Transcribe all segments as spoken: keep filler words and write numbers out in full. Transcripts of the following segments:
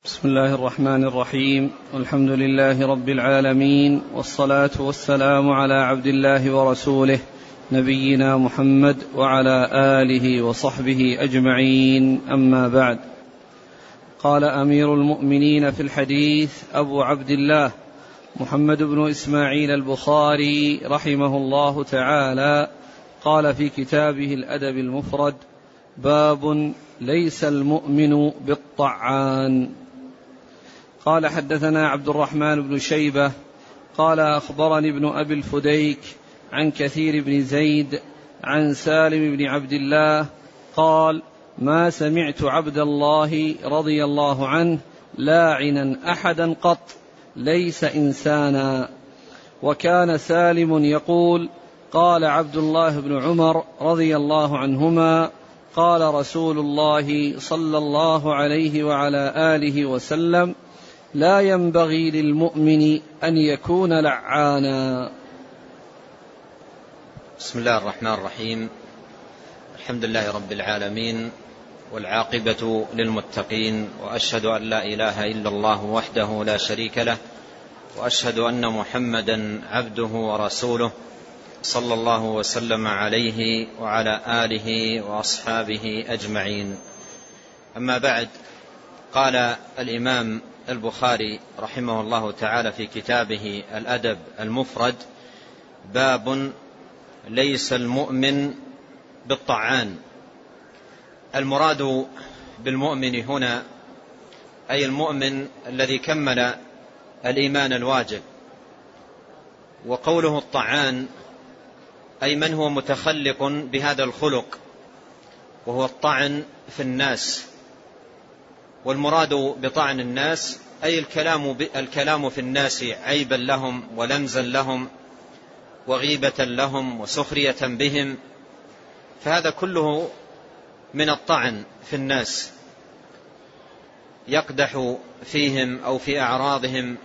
بسم الله الرحمن الرحيم. والحمد لله رب العالمين، والصلاة والسلام على عبد الله ورسوله نبينا محمد وعلى آله وصحبه أجمعين، أما بعد. قال أمير المؤمنين في الحديث أبو عبد الله محمد بن إسماعيل البخاري رحمه الله تعالى، قال في كتابه الأدب المفرد: باب ليس المؤمن بالطعان. قال حدثنا عبد الرحمن بن شيبة قال أخبرني ابن أبي الفديك عن كثير بن زيد عن سالم بن عبد الله قال: ما سمعت عبد الله رضي الله عنه لاعنا أحدا قط، ليس إنسانا. وكان سالم يقول: قال عبد الله بن عمر رضي الله عنهما: قال رسول الله صلى الله عليه وعلى آله وسلم: لا ينبغي للمؤمن أن يكون لعانا. بسم الله الرحمن الرحيم. الحمد لله رب العالمين، والعاقبة للمتقين، وأشهد أن لا إله إلا الله وحده لا شريك له، وأشهد أن محمدا عبده ورسوله، صلى الله وسلم عليه وعلى آله وأصحابه أجمعين. أما بعد، قال الإمام البخاري رحمه الله تعالى في كتابه الأدب المفرد: باب ليس المؤمن بالطعان. المراد بالمؤمن هنا أي المؤمن الذي كمل الإيمان الواجب، وقوله الطعان أي من هو متخلق بهذا الخلق، وهو الطعن في الناس. والمراد بطعن الناس أي الكلام, الكلام في الناس عيبا لهم ولمزا لهم وغيبة لهم وسخرية بهم، فهذا كله من الطعن في الناس، يقدح فيهم أو في أعراضهم.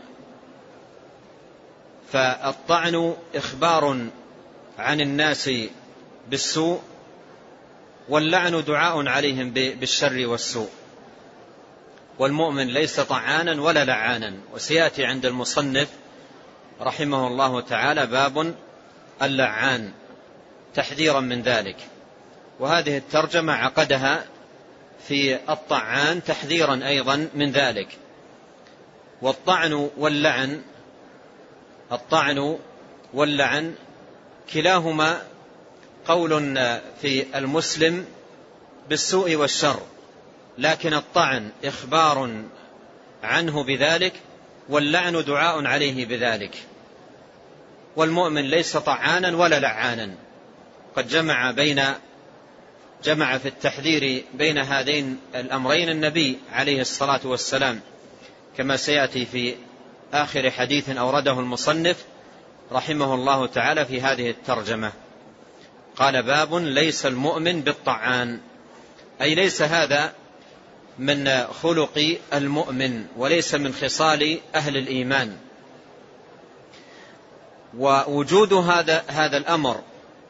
فالطعن إخبار عن الناس بالسوء، واللعن دعاء عليهم بالشر والسوء. والمؤمن ليس طعانا ولا لعانا، وسيأتي عند المصنف رحمه الله تعالى باب اللعان تحذيرا من ذلك. وهذه الترجمة عقدها في الطعان تحذيرا أيضا من ذلك. والطعن واللعن الطعن واللعن كلاهما قول في المسلم بالسوء والشر، لكن الطعن إخبار عنه بذلك، واللعن دعاء عليه بذلك. والمؤمن ليس طعانا ولا لعانا، قد جمع بين جمع في التحذير بين هذين الأمرين النبي عليه الصلاة والسلام، كما سيأتي في آخر حديث أورده المصنف رحمه الله تعالى في هذه الترجمة. قال: باب ليس المؤمن بالطعان، أي ليس هذا من خلق المؤمن، وليس من خصال أهل الإيمان. ووجود هذا هذا الأمر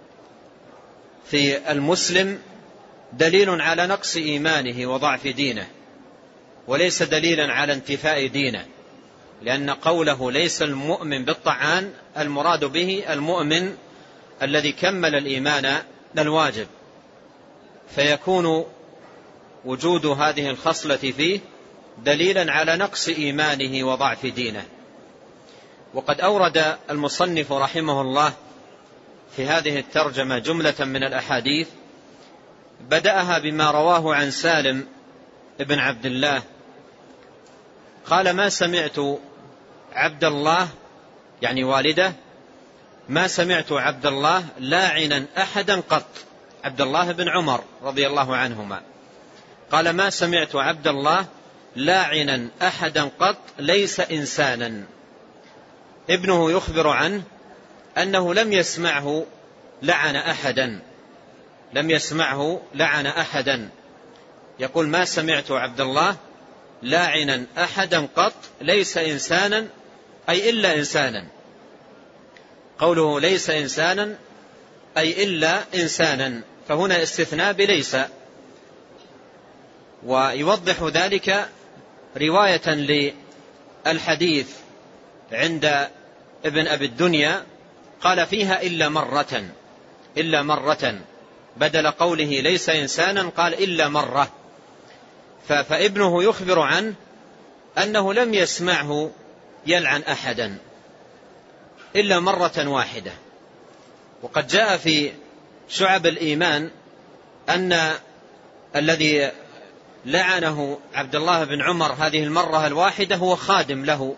في المسلم دليل على نقص إيمانه وضعف دينه، وليس دليلا على انتفاء دينه، لأن قوله ليس المؤمن بالطعان المراد به المؤمن الذي كمل الإيمان الواجب، فيكون وجود هذه الخصلة فيه دليلا على نقص إيمانه وضعف دينه. وقد أورد المصنف رحمه الله في هذه الترجمة جملة من الأحاديث، بدأها بما رواه عن سالم ابن عبد الله قال: ما سمعت عبد الله، يعني والده، ما سمعت عبد الله لاعنا أحدا قط. عبد الله بن عمر رضي الله عنهما قال: ما سمعت عبد الله لاعنا أحدا قط، ليس إنسانا. ابنه يخبر عنه أنه لم يسمعه لعن أحدا، لم يسمعه لعن أحدا. يقول: ما سمعت عبد الله لاعنا أحدا قط، ليس إنسانا أي إلا إنسانا. قوله ليس إنسانا أي إلا إنسانا، فهنا استثناء بليس. ويوضح ذلك رواية للحديث عند ابن أبي الدنيا قال فيها إلا مرة، إلا مرة، بدل قوله ليس إنسانا قال إلا مرة. فابنه يخبر عنه أنه لم يسمعه يلعن أحدا إلا مرة واحدة. وقد جاء في شعب الإيمان أن الذي لعنه عبد الله بن عمر هذه المرة الواحدة هو خادم له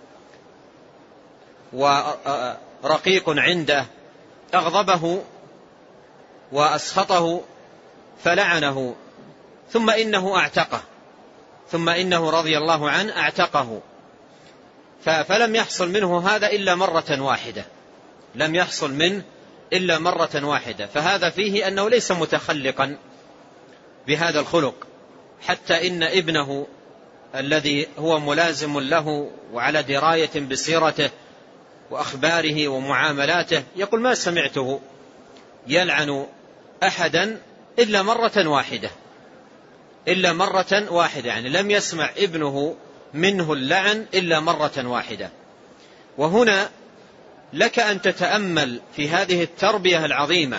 ورقيق عنده، أغضبه وأسخطه فلعنه، ثم إنه أعتقه، ثم إنه رضي الله عنه أعتقه، فلم يحصل منه هذا إلا مرة واحدة، لم يحصل منه إلا مرة واحدة. فهذا فيه أنه ليس متخلقا بهذا الخلق، حتى إن ابنه الذي هو ملازم له وعلى دراية بسيرته وأخباره ومعاملاته يقول ما سمعته يلعن أحدا إلا مرة واحدة، إلا مرة واحدة، يعني لم يسمع ابنه منه اللعن إلا مرة واحدة. وهنا لك أن تتأمل في هذه التربية العظيمة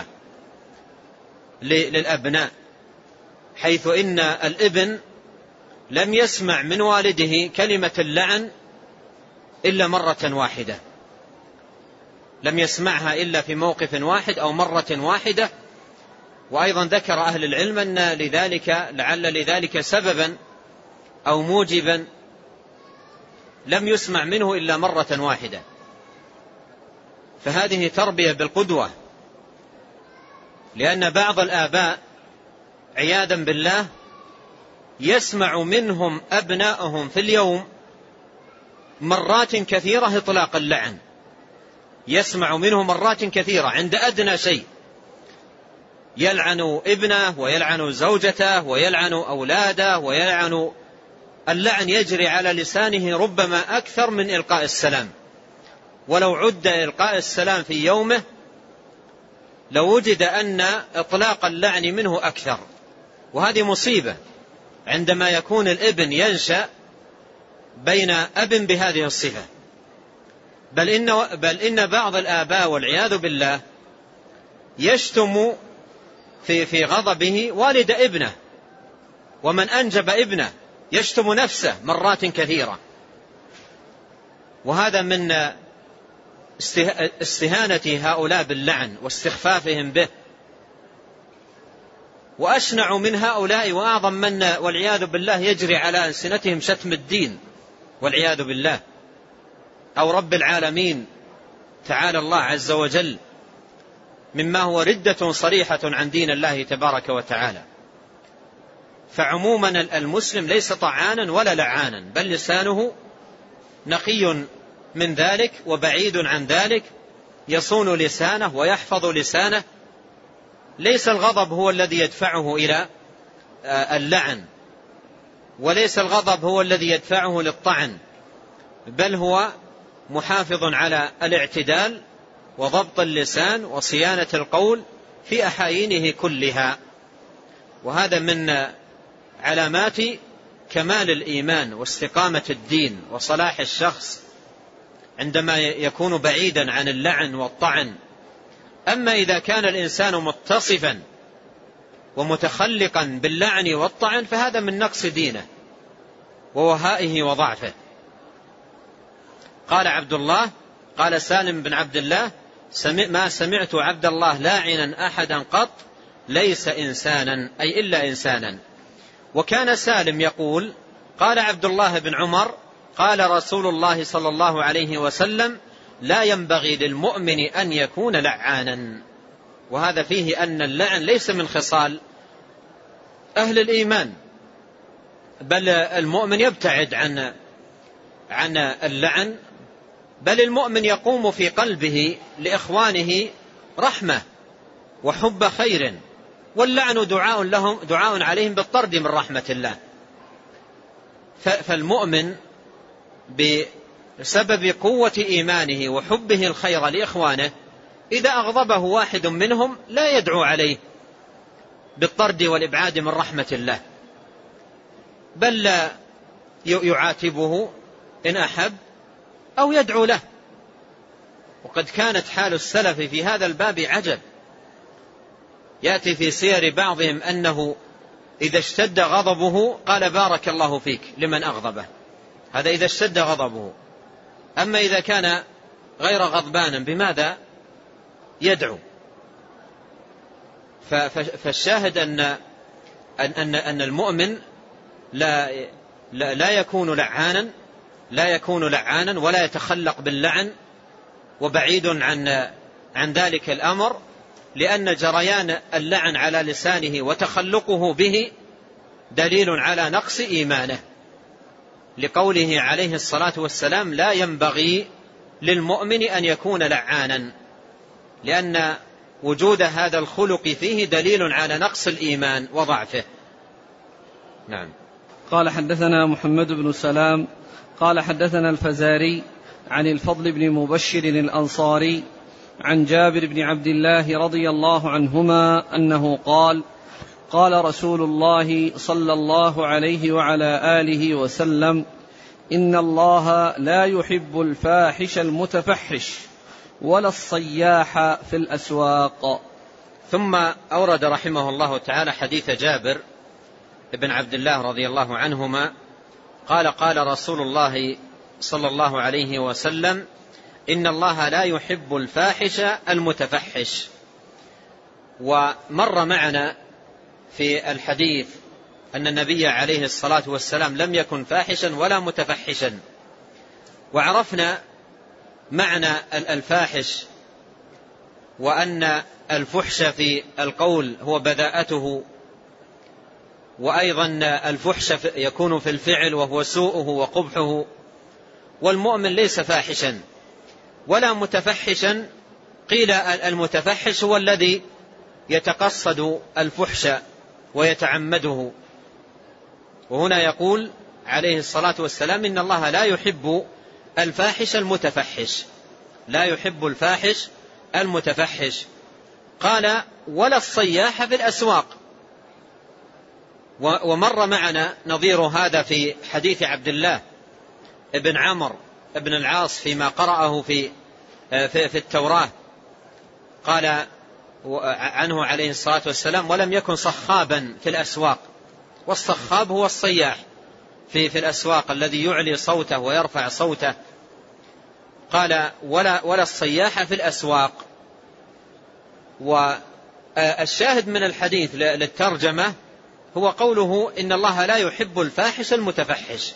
للأبناء، حيث إن الابن لم يسمع من والده كلمة اللعن إلا مرة واحدة، لم يسمعها إلا في موقف واحد أو مرة واحدة. وأيضا ذكر أهل العلم أن لذلك لعل لذلك سببا أو موجبا لم يسمع منه إلا مرة واحدة. فهذه تربية بالقدوة، لأن بعض الآباء عياذا بالله يسمع منهم أبنائهم في اليوم مرات كثيرة إطلاق اللعن، يسمع منه مرات كثيرة عند أدنى شيء يلعن ابنه ويلعن زوجته ويلعن أولاده ويلعن، اللعن يجري على لسانه ربما أكثر من إلقاء السلام. ولو عد إلقاء السلام في يومه لو وجد أن إطلاق اللعن منه أكثر. وهذه مصيبة عندما يكون الابن ينشأ بين أب بهذه الصفة. بل إن, بل إن بعض الآباء والعياذ بالله يشتم في, في غضبه والد ابنه ومن أنجب ابنه، يشتم نفسه مرات كثيرة. وهذا من استهانة هؤلاء باللعن واستخفافهم به. وأشنع من هؤلاء وأعظم من والعياذ بالله يجري على ألسنتهم شتم الدين والعياذ بالله، أو رب العالمين تعالى الله عز وجل، مما هو ردة صريحة عن دين الله تبارك وتعالى. فعموما المسلم ليس طعانا ولا لعانا، بل لسانه نقي من ذلك وبعيد عن ذلك، يصون لسانه ويحفظ لسانه. ليس الغضب هو الذي يدفعه إلى اللعن، وليس الغضب هو الذي يدفعه للطعن، بل هو محافظ على الاعتدال وضبط اللسان وصيانة القول في أحايينه كلها. وهذا من علامات كمال الإيمان واستقامة الدين وصلاح الشخص عندما يكون بعيدا عن اللعن والطعن. أما إذا كان الإنسان متصفا ومتخلقا باللعن والطعن فهذا من نقص دينه ووهائه وضعفه. قال عبد الله، قال سالم بن عبد الله: ما سمعت عبد الله لاعنا أحدا قط ليس إنسانا، أي إلا إنسانا. وكان سالم يقول: قال عبد الله بن عمر: قال رسول الله صلى الله عليه وسلم: لا ينبغي للمؤمن أن يكون لعانا. وهذا فيه أن اللعن ليس من خصال أهل الإيمان، بل المؤمن يبتعد عن عن اللعن، بل المؤمن يقوم في قلبه لإخوانه رحمة وحب خير، واللعن دعاء لهم دعاء عليهم بالطرد من رحمة الله. فالمؤمن بسبب قوة إيمانه وحبه الخير لإخوانه إذا أغضبه واحد منهم لا يدعو عليه بالطرد والإبعاد من رحمة الله، بل يعاتبه إن أحب أو يدعو له. وقد كانت حال السلف في هذا الباب عجب. يأتي في سير بعضهم أنه إذا اشتد غضبه قال بارك الله فيك لمن أغضبه، هذا إذا اشتد غضبه. أما إذا كان غير غضبانا بماذا يدعو؟ فالشاهد أن أن أن المؤمن لا لا يكون لعانا لا يكون لعانا ولا يتخلق باللعن، وبعيد عن عن ذلك الأمر، لأن جريان اللعن على لسانه وتخلقه به دليل على نقص إيمانه، لقوله عليه الصلاة والسلام لا ينبغي للمؤمن أن يكون لعانا، لأن وجود هذا الخلق فيه دليل على نقص الإيمان وضعفه. نعم. قال حدثنا محمد بن سلام قال حدثنا الفزاري عن الفضل بن مبشر الأنصاري عن جابر بن عبد الله رضي الله عنهما أنه قال قال رسول الله صلى الله عليه وعلى آله وسلم إن الله لا يحب الفاحش المتفحش ولا الصياح في الأسواق. ثم أورد رحمه الله تعالى حديث جابر بن عبد الله رضي الله عنهما قال قال رسول الله صلى الله عليه وسلم إن الله لا يحب الفاحش المتفحش. ومر معنا في الحديث أن النبي عليه الصلاة والسلام لم يكن فاحشا ولا متفحشا، وعرفنا معنى الفاحش، وأن الفحش في القول هو بذاءته، وأيضا الفحش يكون في الفعل وهو سوءه وقبحه. والمؤمن ليس فاحشا ولا متفحشا، قيل المتفحش هو الذي يتقصد الفحش ويتعمده. وهنا يقول عليه الصلاة والسلام إن الله لا يحب الفاحش المتفحش، لا يحب الفاحش المتفحش. قال ولا الصياح في الأسواق. ومر معنا نظير هذا في حديث عبد الله ابن عمرو ابن العاص فيما قرأه في في التوراة، قال عنه عليه الصلاة والسلام ولم يكن صخابا في الأسواق. والصخاب هو الصياح في في الأسواق الذي يعلي صوته ويرفع صوته. قال ولا ولا الصياح في الأسواق. والشاهد من الحديث للترجمة هو قوله إن الله لا يحب الفاحش المتفحش.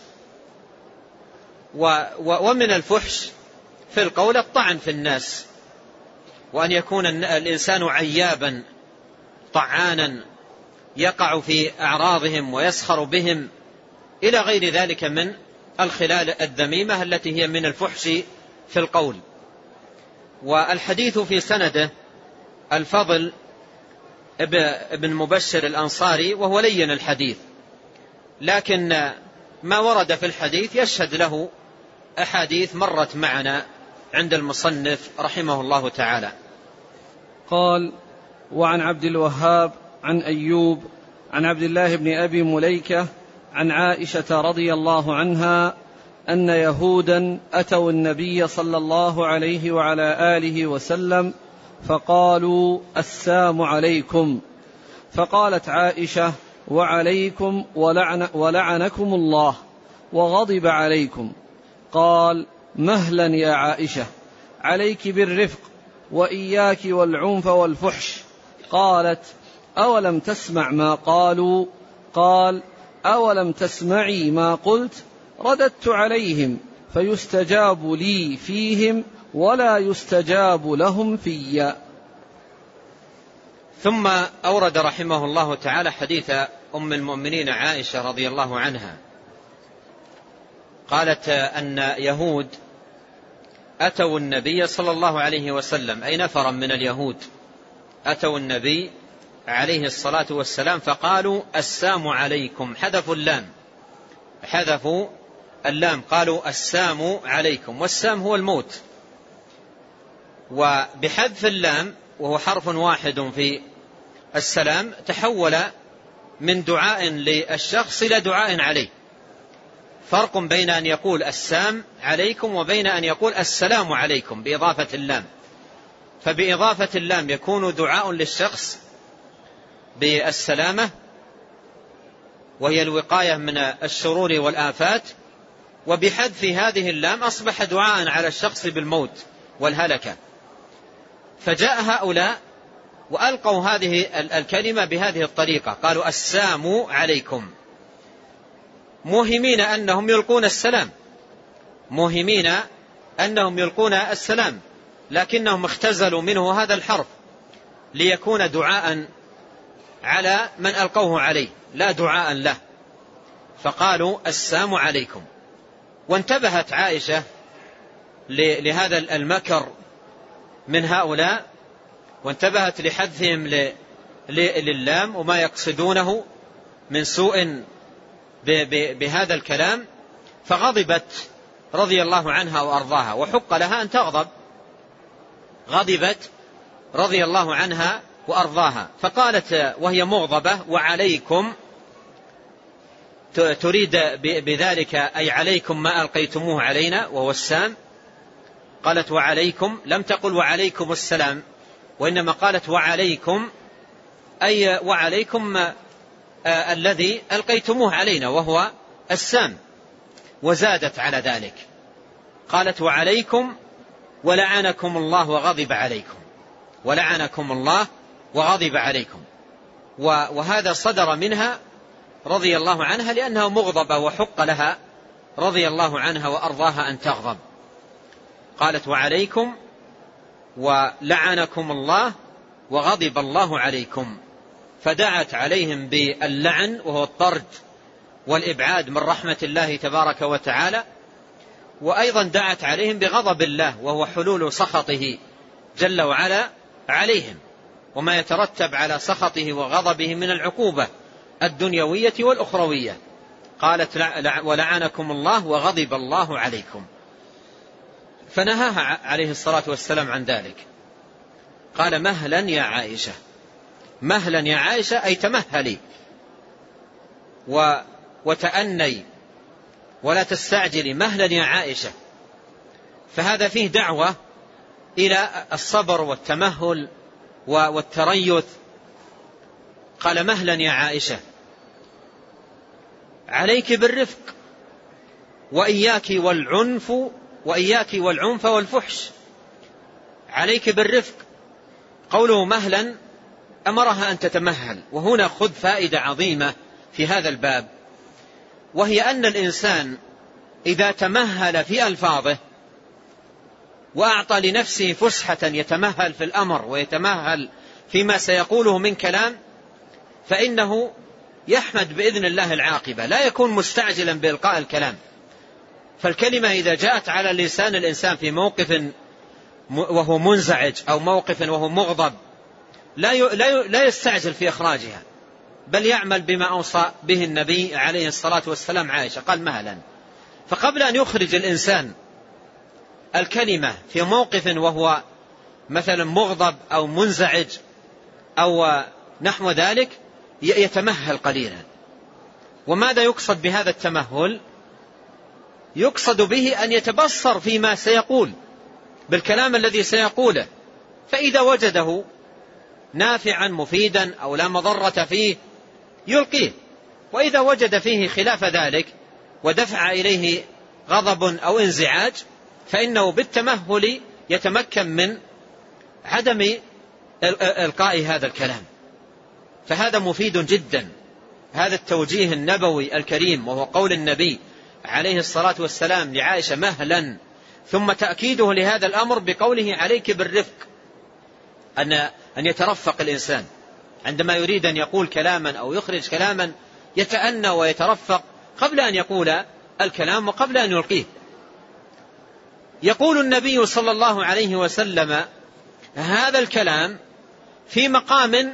ومن الفحش في القول الطعن في الناس، وأن يكون الإنسان عيابا طعانا يقع في أعراضهم ويسخر بهم إلى غير ذلك من الخلال الذميمة التي هي من الفحش في القول. والحديث في سنده الفضل ابن مبشر الأنصاري وهو لين الحديث، لكن ما ورد في الحديث يشهد له أحاديث مرت معنا عند المصنف رحمه الله تعالى. قال وعن عبد الوهاب عن أيوب عن عبد الله بن أبي مليكة عن عائشة رضي الله عنها أن يهودا أتوا النبي صلى الله عليه وعلى آله وسلم فقالوا السام عليكم، فقالت عائشة وعليكم ولعن ولعنكم الله وغضب عليكم. قال مهلا يا عائشة، عليك بالرفق وإياك والعنف والفحش. قالت أولم تسمع ما قالوا؟ قال أولم تسمعي ما قلت؟ رددت عليهم فيستجاب لي فيهم ولا يستجاب لهم في. ثم أورد رحمه الله تعالى حديث أم المؤمنين عائشة رضي الله عنها، قالت أن يهود أتوا النبي صلى الله عليه وسلم، أي نفرا من اليهود أتوا النبي عليه الصلاة والسلام فقالوا السام عليكم، حذفوا اللام حذفوا اللام قالوا السام عليكم، والسام هو الموت. وبحذف اللام وهو حرف واحد في السلام تحول من دعاء للشخص إلى دعاء عليه، فرق بين أن يقول السام عليكم وبين أن يقول السلام عليكم بإضافة اللام. فبإضافة اللام يكون دعاء للشخص بالسلامة وهي الوقاية من الشرور والآفات، وبحذف هذه اللام أصبح دعاء على الشخص بالموت والهلكة. فجاء هؤلاء وألقوا هذه الكلمة بهذه الطريقة، قالوا السام عليكم، موهمين أنهم يلقون السلام، موهمين أنهم يلقون السلام، لكنهم اختزلوا منه هذا الحرف ليكون دعاء على من ألقوه عليه لا دعاء له، فقالوا السام عليكم. وانتبهت عائشة لهذا المكر من هؤلاء، وانتبهت لحذفهم للام وما يقصدونه من سوء بهذا الكلام، فغضبت رضي الله عنها وأرضاها، وحق لها أن تغضب، غضبت رضي الله عنها وأرضاها، فقالت وهي مغضبة وعليكم، تريد بذلك أي عليكم ما ألقيتموه علينا وهو السام. قالت وعليكم، لم تقل وعليكم السلام، وإنما قالت وعليكم أي وعليكم آه الذي ألقيتموه علينا وهو السام. وزادت على ذلك قالت وعليكم ولعنكم الله وغضب عليكم، ولعنكم الله وغضب عليكم. وهذا صدر منها رضي الله عنها لأنها مغضبة، وحق لها رضي الله عنها وأرضاها أن تغضب. قالت وعليكم ولعنكم الله وغضب الله عليكم، فدعت عليهم باللعن وهو الطرد والإبعاد من رحمة الله تبارك وتعالى، وأيضا دعت عليهم بغضب الله وهو حلول سخطه جل وعلا عليهم، وما يترتب على سخطه وغضبه من العقوبة الدنيوية والأخروية. قالت ولعنكم الله وغضب الله عليكم، فنهاها عليه الصلاة والسلام عن ذلك. قال مهلا يا عائشة، مهلا يا عائشة أي تمهلي وتأني ولا تستعجلي، مهلا يا عائشة. فهذا فيه دعوة إلى الصبر والتمهل والتريث. قال مهلا يا عائشة، عليك بالرفق وإياك والعنف وإياك والعنف والفحش. عليك بالرفق، قوله مهلا أمرها أن تتمهل. وهنا خذ فائدة عظيمة في هذا الباب، وهي أن الإنسان إذا تمهل في ألفاظه وأعطى لنفسه فسحة يتمهل في الأمر ويتمهل فيما سيقوله من كلام، فإنه يحمد بإذن الله العاقبة، لا يكون مستعجلا بإلقاء الكلام. فالكلمة إذا جاءت على لسان الإنسان في موقف وهو منزعج أو موقف وهو مغضب لا يستعجل في إخراجها، بل يعمل بما أوصى به النبي عليه الصلاة والسلام عائشة، قال مهلا. فقبل أن يخرج الإنسان الكلمة في موقف وهو مثلا مغضب أو منزعج أو نحو ذلك يتمهل قليلا. وماذا يقصد بهذا التمهل؟ يقصد به أن يتبصر فيما سيقول بالكلام الذي سيقوله، فإذا وجده نافعا مفيدا أو لا مضرة فيه يلقيه، وإذا وجد فيه خلاف ذلك ودفع إليه غضب أو انزعاج فإنه بالتمهل يتمكن من عدم إلقاء هذا الكلام. فهذا مفيد جدا، هذا التوجيه النبوي الكريم، وهو قول النبي عليه الصلاة والسلام لعائشة مهلا، ثم تأكيده لهذا الأمر بقوله عليك بالرفق، أن أن يترفق الإنسان عندما يريد أن يقول كلاما أو يخرج كلاما، يتأنى ويترفق قبل أن يقول الكلام وقبل أن يلقيه. يقول النبي صلى الله عليه وسلم هذا الكلام في مقام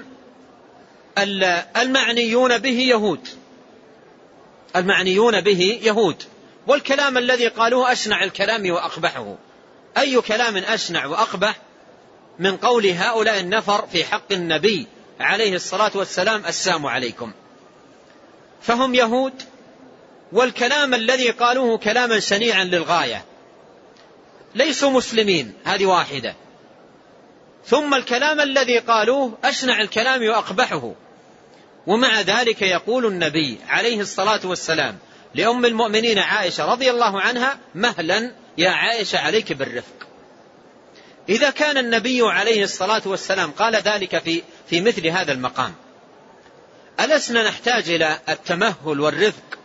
المعنيون به يهود، المعنيون به يهود، والكلام الذي قالوه أشنع الكلام وأقبحه. أي كلام أشنع وأقبح من قول هؤلاء النفر في حق النبي عليه الصلاة والسلام السلام عليكم؟ فهم يهود والكلام الذي قالوه كلاما شنيعا للغاية، ليسوا مسلمين، هذه واحدة. ثم الكلام الذي قالوه أشنع الكلام وأقبحه، ومع ذلك يقول النبي عليه الصلاة والسلام لأم المؤمنين عائشة رضي الله عنها: مهلا يا عائشة عليك بالرفق. إذا كان النبي عليه الصلاة والسلام قال ذلك في, في مثل هذا المقام، ألسنا نحتاج إلى التمهل والرفق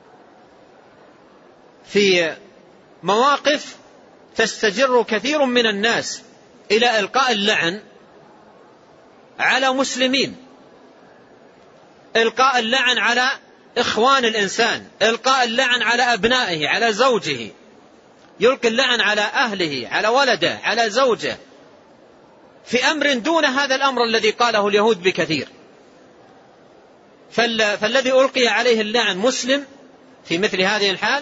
في مواقف تستجر كثير من الناس إلى إلقاء اللعن على مسلمين، إلقاء اللعن على إخوان الإنسان، إلقاء اللعن على أبنائه، على زوجه، يلقي اللعن على أهله، على ولده، على زوجه، في أمر دون هذا الأمر الذي قاله اليهود بكثير. فالذي ألقي عليه اللعن مسلم في مثل هذه الحال،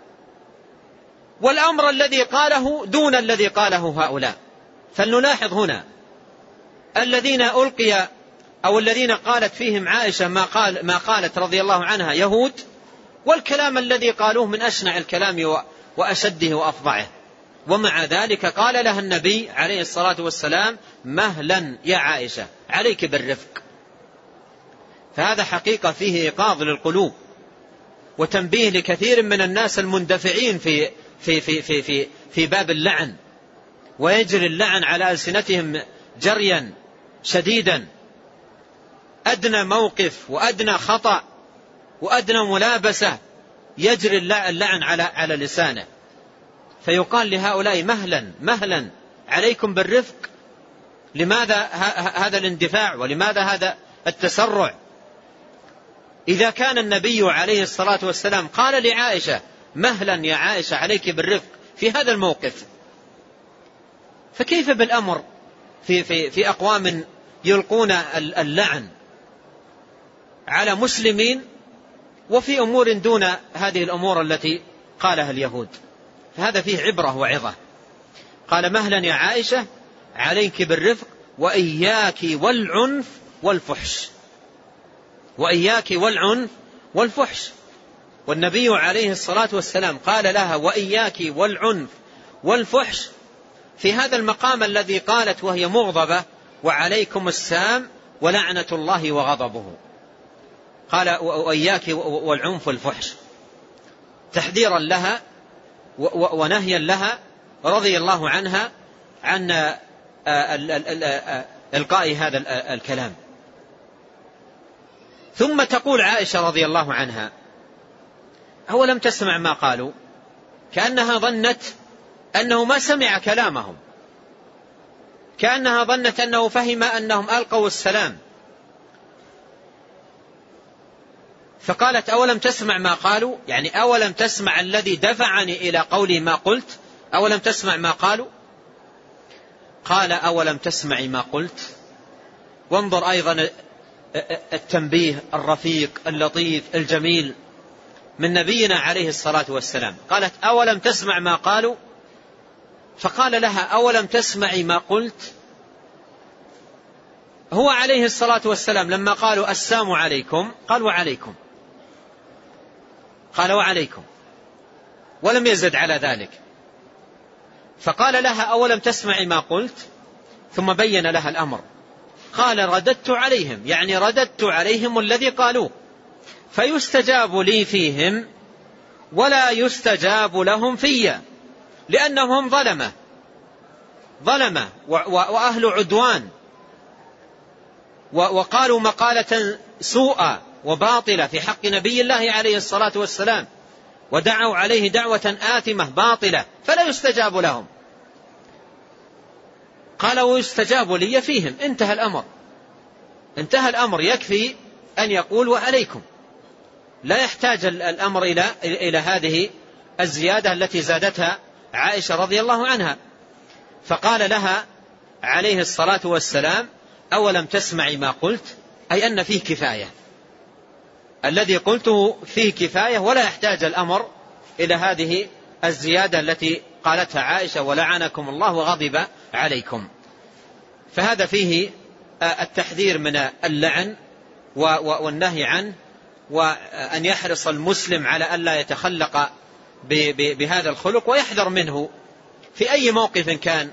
والأمر الذي قاله دون الذي قاله هؤلاء. فلنلاحظ هنا الذين ألقي أو الذين قالت فيهم عائشة ما, قال ما قالت رضي الله عنها يهود، والكلام الذي قالوه من أشنع الكلام وأشده وأفظعه، ومع ذلك قال لها النبي عليه الصلاة والسلام: مهلا يا عائشة عليك بالرفق. فهذا حقيقة فيه إيقاظ للقلوب وتنبيه لكثير من الناس المندفعين في, في, في, في, في, في باب اللعن، ويجري اللعن على ألسنتهم جريا شديدا. أدنى موقف وأدنى خطأ وأدنى ملابسة يجري اللعن على على لسانه. فيقال لهؤلاء: مهلا مهلا عليكم بالرفق. لماذا هذا الاندفاع ولماذا هذا التسرع؟ إذا كان النبي عليه الصلاة والسلام قال لعائشة: مهلا يا عائشة عليك بالرفق في هذا الموقف، فكيف بالأمر في, في, في أقوام يلقون اللعن على مسلمين وفي أمور دون هذه الأمور التي قالها اليهود؟ هذا فيه عبرة وعظة. قال: مهلا يا عائشة عليك بالرفق وإياك والعنف والفحش. وإياك والعنف والفحش. والنبي عليه الصلاة والسلام قال لها: وإياك والعنف والفحش في هذا المقام الذي قالت وهي مغضبة: وعليكم السام ولعنة الله وغضبه. قال: وإياك والعنف والفحش، تحذيرا لها ونهيا لها رضي الله عنها عن إلقاء هذا الكلام. ثم تقول عائشة رضي الله عنها: أولم تسمع ما قالوا؟ كأنها ظنت أنه ما سمع كلامهم، كأنها ظنت أنه فهم أنهم ألقوا السلام، فقالت: أولم تسمع ما قالوا؟ يعني أولم تسمع الذي دفعني إلى قولي ما قلت؟ أولم تسمع ما قالوا؟ قال: أولم تسمع ما قلت؟ وانظر أيضا التنبيه الرفيق اللطيف الجميل من نبينا عليه الصلاة والسلام. قالت: أولم تسمع ما قالوا؟ فقال لها: أولم تسمعي ما قلت؟ هو عليه الصلاة والسلام لما قالوا السلام عليكم قال: وعليكم. قال: وعليكم، ولم يزد على ذلك. فقال لها: أولم تسمعي ما قلت؟ ثم بين لها الأمر. قال: رددت عليهم، يعني رددت عليهم الذي قالوه، فيستجاب لي فيهم ولا يستجاب لهم فيا، لأنهم ظلمة ظلمة وأهل عدوان، وقالوا مقالة سوءة وباطلة في حق نبي الله عليه الصلاة والسلام، ودعوا عليه دعوة آثمة باطلة، فلا يستجاب لهم. قال: ويستجاب لي فيهم. انتهى الأمر، انتهى الأمر، يكفي أن يقول: وعليكم، لا يحتاج الأمر إلى إلى هذه الزيادة التي زادتها عائشة رضي الله عنها. فقال لها عليه الصلاة والسلام: أولم تسمعي ما قلت؟ أي أن فيه كفاية، الذي قلته فيه كفاية، ولا يحتاج الأمر إلى هذه الزيادة التي قالتها عائشة: ولعنكم الله وغضب عليكم. فهذا فيه التحذير من اللعن والنهي عنه، وأن يحرص المسلم على ألا يتخلق بهذا الخلق ويحذر منه في أي موقف كان،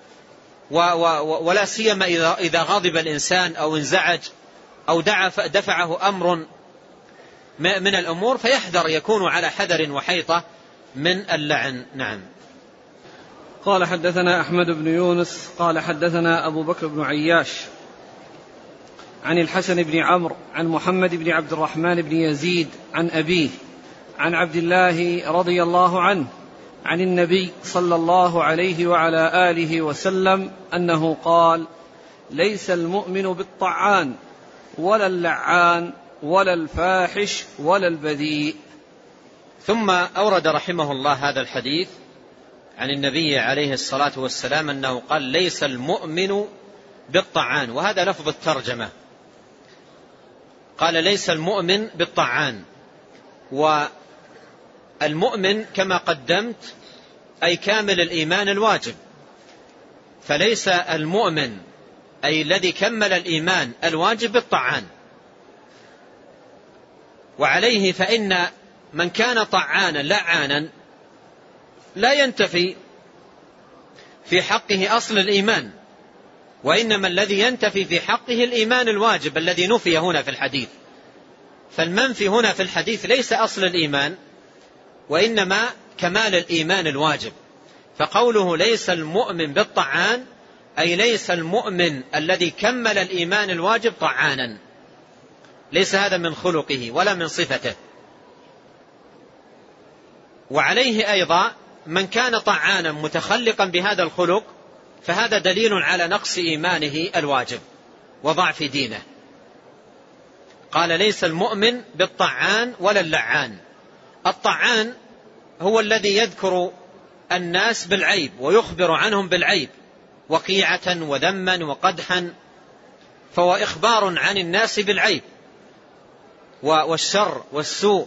ولا سيما إذا غضب الإنسان أو انزعج أو دفعه أمر من الأمور، فيحذر، يكون على حذر وحيطة من اللعن. نعم. قال حدثنا أحمد بن يونس قال حدثنا أبو بكر بن عياش عن الحسن بن عمرو عن محمد بن عبد الرحمن بن يزيد عن أبيه عن عبد الله رضي الله عنه عن النبي صلى الله عليه وعلى آله وسلم أنه قال: ليس المؤمن بالطعان ولا اللعان ولا الفاحش ولا البذيء. ثم أورد رحمه الله هذا الحديث عن النبي عليه الصلاة والسلام أنه قال: ليس المؤمن بالطعان، وهذا لفظ الترجمة. قال: ليس المؤمن بالطعان، والمؤمن كما قدمت أي كامل الإيمان الواجب، فليس المؤمن أي الذي كمل الإيمان الواجب بالطعان. وعليه فإن من كان طعانا لعانا لا ينتفي في حقه أصل الإيمان، وإنما الذي ينتفي في حقه الإيمان الواجب الذي نفي هنا في الحديث. فالمنفي هنا في الحديث ليس أصل الإيمان، وإنما كمال الإيمان الواجب. فقوله ليس المؤمن بالطعان أي ليس المؤمن الذي كمل الإيمان الواجب طعانا، ليس هذا من خلقه ولا من صفته. وعليه أيضا من كان طعانا متخلقا بهذا الخلق فهذا دليل على نقص إيمانه الواجب وضعف دينه. قال: ليس المؤمن بالطعان ولا اللعان. الطعان هو الذي يذكر الناس بالعيب ويخبر عنهم بالعيب وقيعة وذما وقدحا، فهو إخبار عن الناس بالعيب والشر والسوء.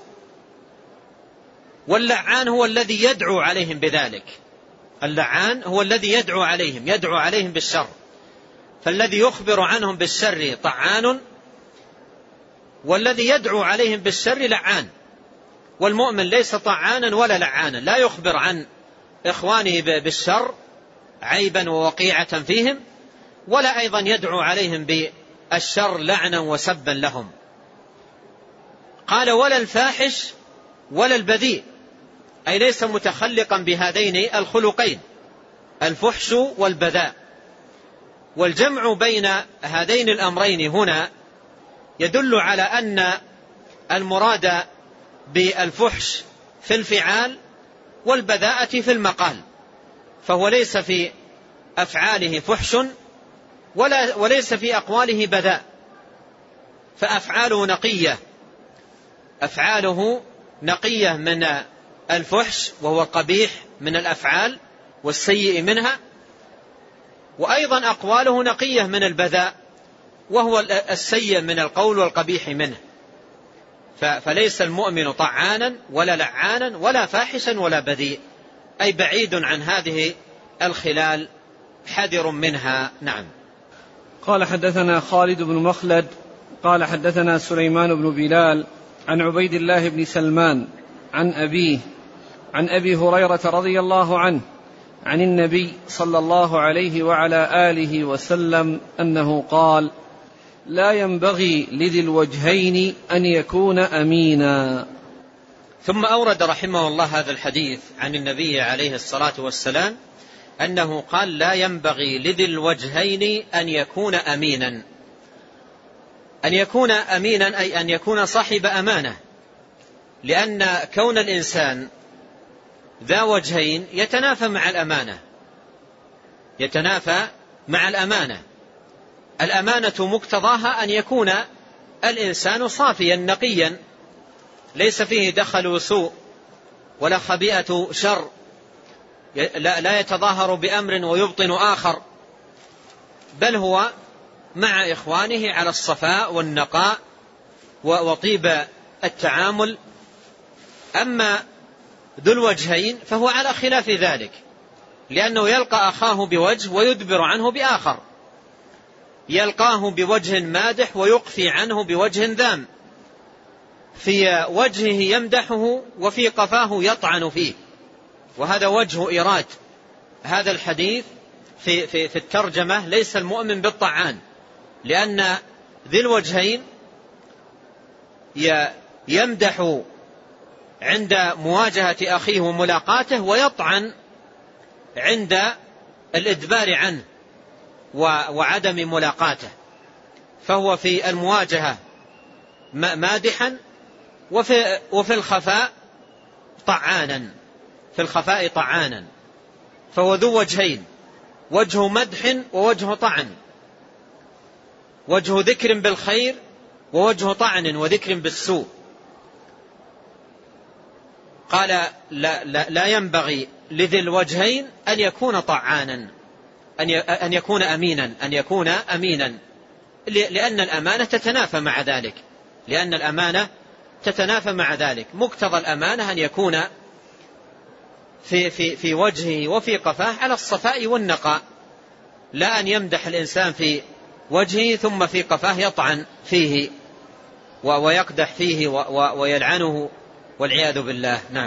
واللعان هو الذي يدعو عليهم بذلك، اللعان هو الذي يدعو عليهم، يدعو عليهم بالشر. فالذي يخبر عنهم بالشر طعان، والذي يدعو عليهم بالشر لعان. والمؤمن ليس طعانا ولا لعانا، لا يخبر عن إخوانه بالشر عيبا ووقيعة فيهم، ولا أيضا يدعو عليهم بالشر لعنا وسبا لهم. قال: ولا الفاحش ولا البذيء، أي ليس متخلقا بهذين الخلقين، الفحش والبذاء. والجمع بين هذين الأمرين هنا يدل على أن المراد بالفحش في الفعال والبذاءة في المقال، فهو ليس في أفعاله فحش ولا وليس في أقواله بذاء، فأفعاله نقية، أفعاله نقية من الفحش وهو القبيح من الأفعال والسيء منها، وأيضا أقواله نقية من البذاء وهو السيء من القول والقبيح منه. فليس المؤمن طعانا ولا لعانا ولا فاحشا ولا بذيء، أي بعيد عن هذه الخلال، حذر منها. نعم. قال حدثنا خالد بن مخلد قال حدثنا سليمان بن بلال عن عبيد الله بن سلمان عن أبيه عن أبي هريرة رضي الله عنه عن النبي صلى الله عليه وعلى آله وسلم أنه قال: لا ينبغي لذي الوجهين أن يكون أمينا. ثم أورد رحمه الله هذا الحديث عن النبي عليه الصلاة والسلام أنه قال: لا ينبغي لذي الوجهين أن يكون أمينا. أن يكون أمينا أي أن يكون صاحب أمانة، لأن كون الإنسان ذا وجهين يتنافى مع الأمانة، يتنافى مع الأمانة. الأمانة مقتضاها أن يكون الإنسان صافيا نقيا، ليس فيه دخل سوء ولا خبيئة شر، لا يتظاهر بأمر ويبطن آخر، بل هو مع إخوانه على الصفاء والنقاء وطيب التعامل. أما ذو الوجهين فهو على خلاف ذلك، لأنه يلقى أخاه بوجه ويدبر عنه بآخر، يلقاه بوجه مادح ويقفي عنه بوجه ذام. في وجهه يمدحه وفي قفاه يطعن فيه. وهذا وجه إيراد هذا الحديث في, في, في الترجمة: ليس المؤمن بالطعان، لأن ذي الوجهين يمدح عند مواجهة أخيه وملاقاته، ويطعن عند الإدبار عنه وعدم ملاقاته، فهو في المواجهة مادحا وفي, وفي الخفاء طعانا في الخفاء طعانا فهو ذو وجهين: وجه مدح ووجه طعن، وجه ذكر بالخير ووجه طعن وذكر بالسوء. قال لا, لا, لا ينبغي لذي الوجهين أن يكون طعانا، أن يكون أمينا أن يكون أمينا لأن الأمانة تتنافى مع ذلك لأن الأمانة تتنافى مع ذلك مقتضى الأمانة أن يكون في, في, في وجهه وفي قفاه على الصفاء والنقاء، لا أن يمدح الإنسان في وجهه ثم في قفاه يطعن فيه ويقدح فيه ويلعنه والعياذ بالله. نعم.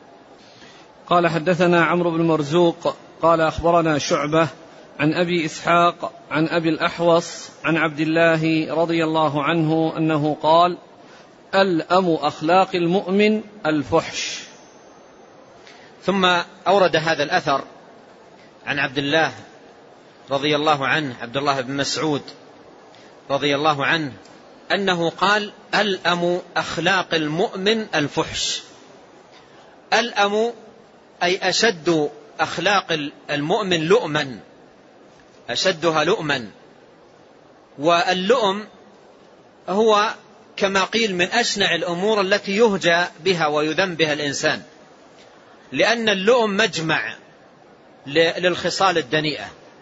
قال: حدثنا عمرو بن مرزوق قال: أخبرنا شعبة عن أبي إسحاق عن أبي الأحوص عن عبد الله رضي الله عنه أنه قال: ألأم أخلاق المؤمن الفحش. ثم أورد هذا الأثر عن عبد الله رضي الله عنه، عبد الله بن مسعود رضي الله عنه، أنه قال: ألأم أخلاق المؤمن الفحش. ألأم أي أشد أخلاق المؤمن لؤما، أشدها لؤما. واللؤم هو كما قيل من أشنع الأمور التي يهجى بها ويذم بها الإنسان، لأن اللؤم مجمع للخصال الدنيئة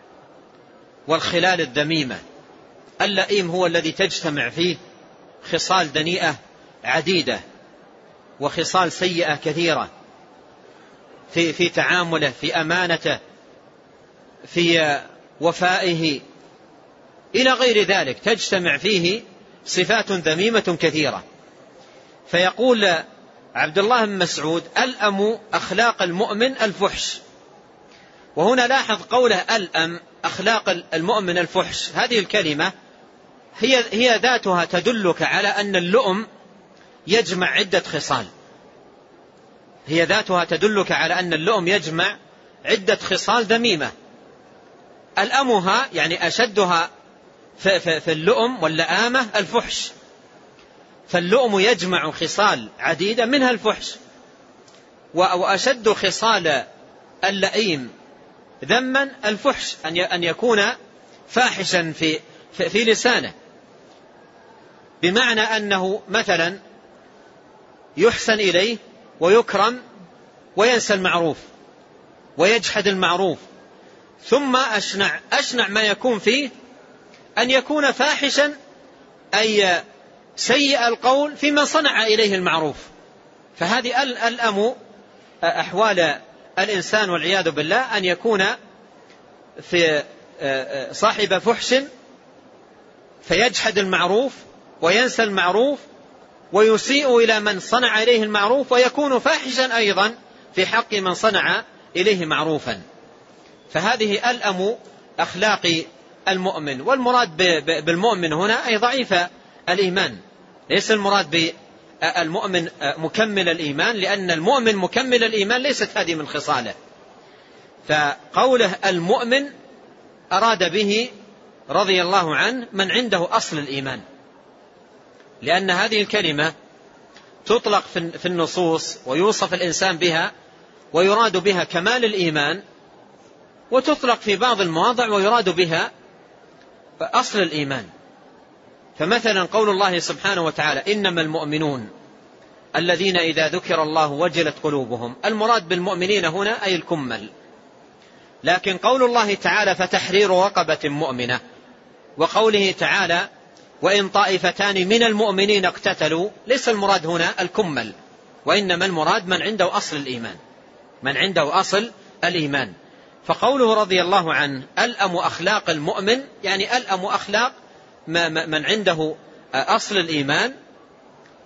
والخلال الذميمة. اللئيم هو الذي تجتمع فيه خصال دنيئة عديدة وخصال سيئة كثيرة في, في تعامله، في أمانته، في وفائه، إلى غير ذلك، تجتمع فيه صفات ذميمة كثيرة. فيقول عبد الله بن مسعود: ألأم أخلاق المؤمن الفحش. وهنا لاحظ قوله ألأم أخلاق المؤمن الفحش، هذه الكلمة هي, هي ذاتها تدلك على أن اللؤم يجمع عدة خصال هي ذاتها تدلك على أن اللؤم يجمع عدة خصال ذميمة. ألأمها يعني أشدها في, في, في اللؤم واللآمة الفحش، فاللؤم يجمع خصال عديدة منها الفحش. وأشد خصال اللئيم ذما الفحش، أن يكون فاحشا في, في, في لسانه، بمعنى أنه مثلا يحسن إليه ويكرم وينسى المعروف ويجحد المعروف. ثم أشنع, أشنع ما يكون فيه أن يكون فاحشا، أي سيء القول في من صنع إليه المعروف. فهذه الألأم أحوال الإنسان والعياذ بالله، أن يكون في صاحب فحش فيجحد المعروف وينسى المعروف ويسيء إلى من صنع إليه المعروف، ويكون فاحشا أيضا في حق من صنع إليه معروفا. فهذه ألأم أخلاق المؤمن. والمراد بالمؤمن هنا أي ضعيف الإيمان، ليس المراد بالمؤمن مكمل الإيمان، لأن المؤمن مكمل الإيمان ليست هذه من خصاله. فقوله المؤمن أراد به رضي الله عنه من عنده أصل الإيمان، لأن هذه الكلمة تطلق في النصوص ويوصف الإنسان بها ويراد بها كمال الإيمان، وتطلق في بعض المواضع ويراد بها أصل الإيمان. فمثلا قول الله سبحانه وتعالى: إنما المؤمنون الذين إذا ذكر الله وجلت قلوبهم، المراد بالمؤمنين هنا أي الكمل. لكن قول الله تعالى: فتحرير رقبة مؤمنة، وقوله تعالى: وإن طائفتان من المؤمنين اقتتلوا، ليس المراد هنا الكمل، وإنما المراد من عنده أصل الإيمان من عنده أصل الإيمان. فقوله رضي الله عنه ألأم أخلاق المؤمن، يعني ألأم أخلاق من عنده أصل الإيمان،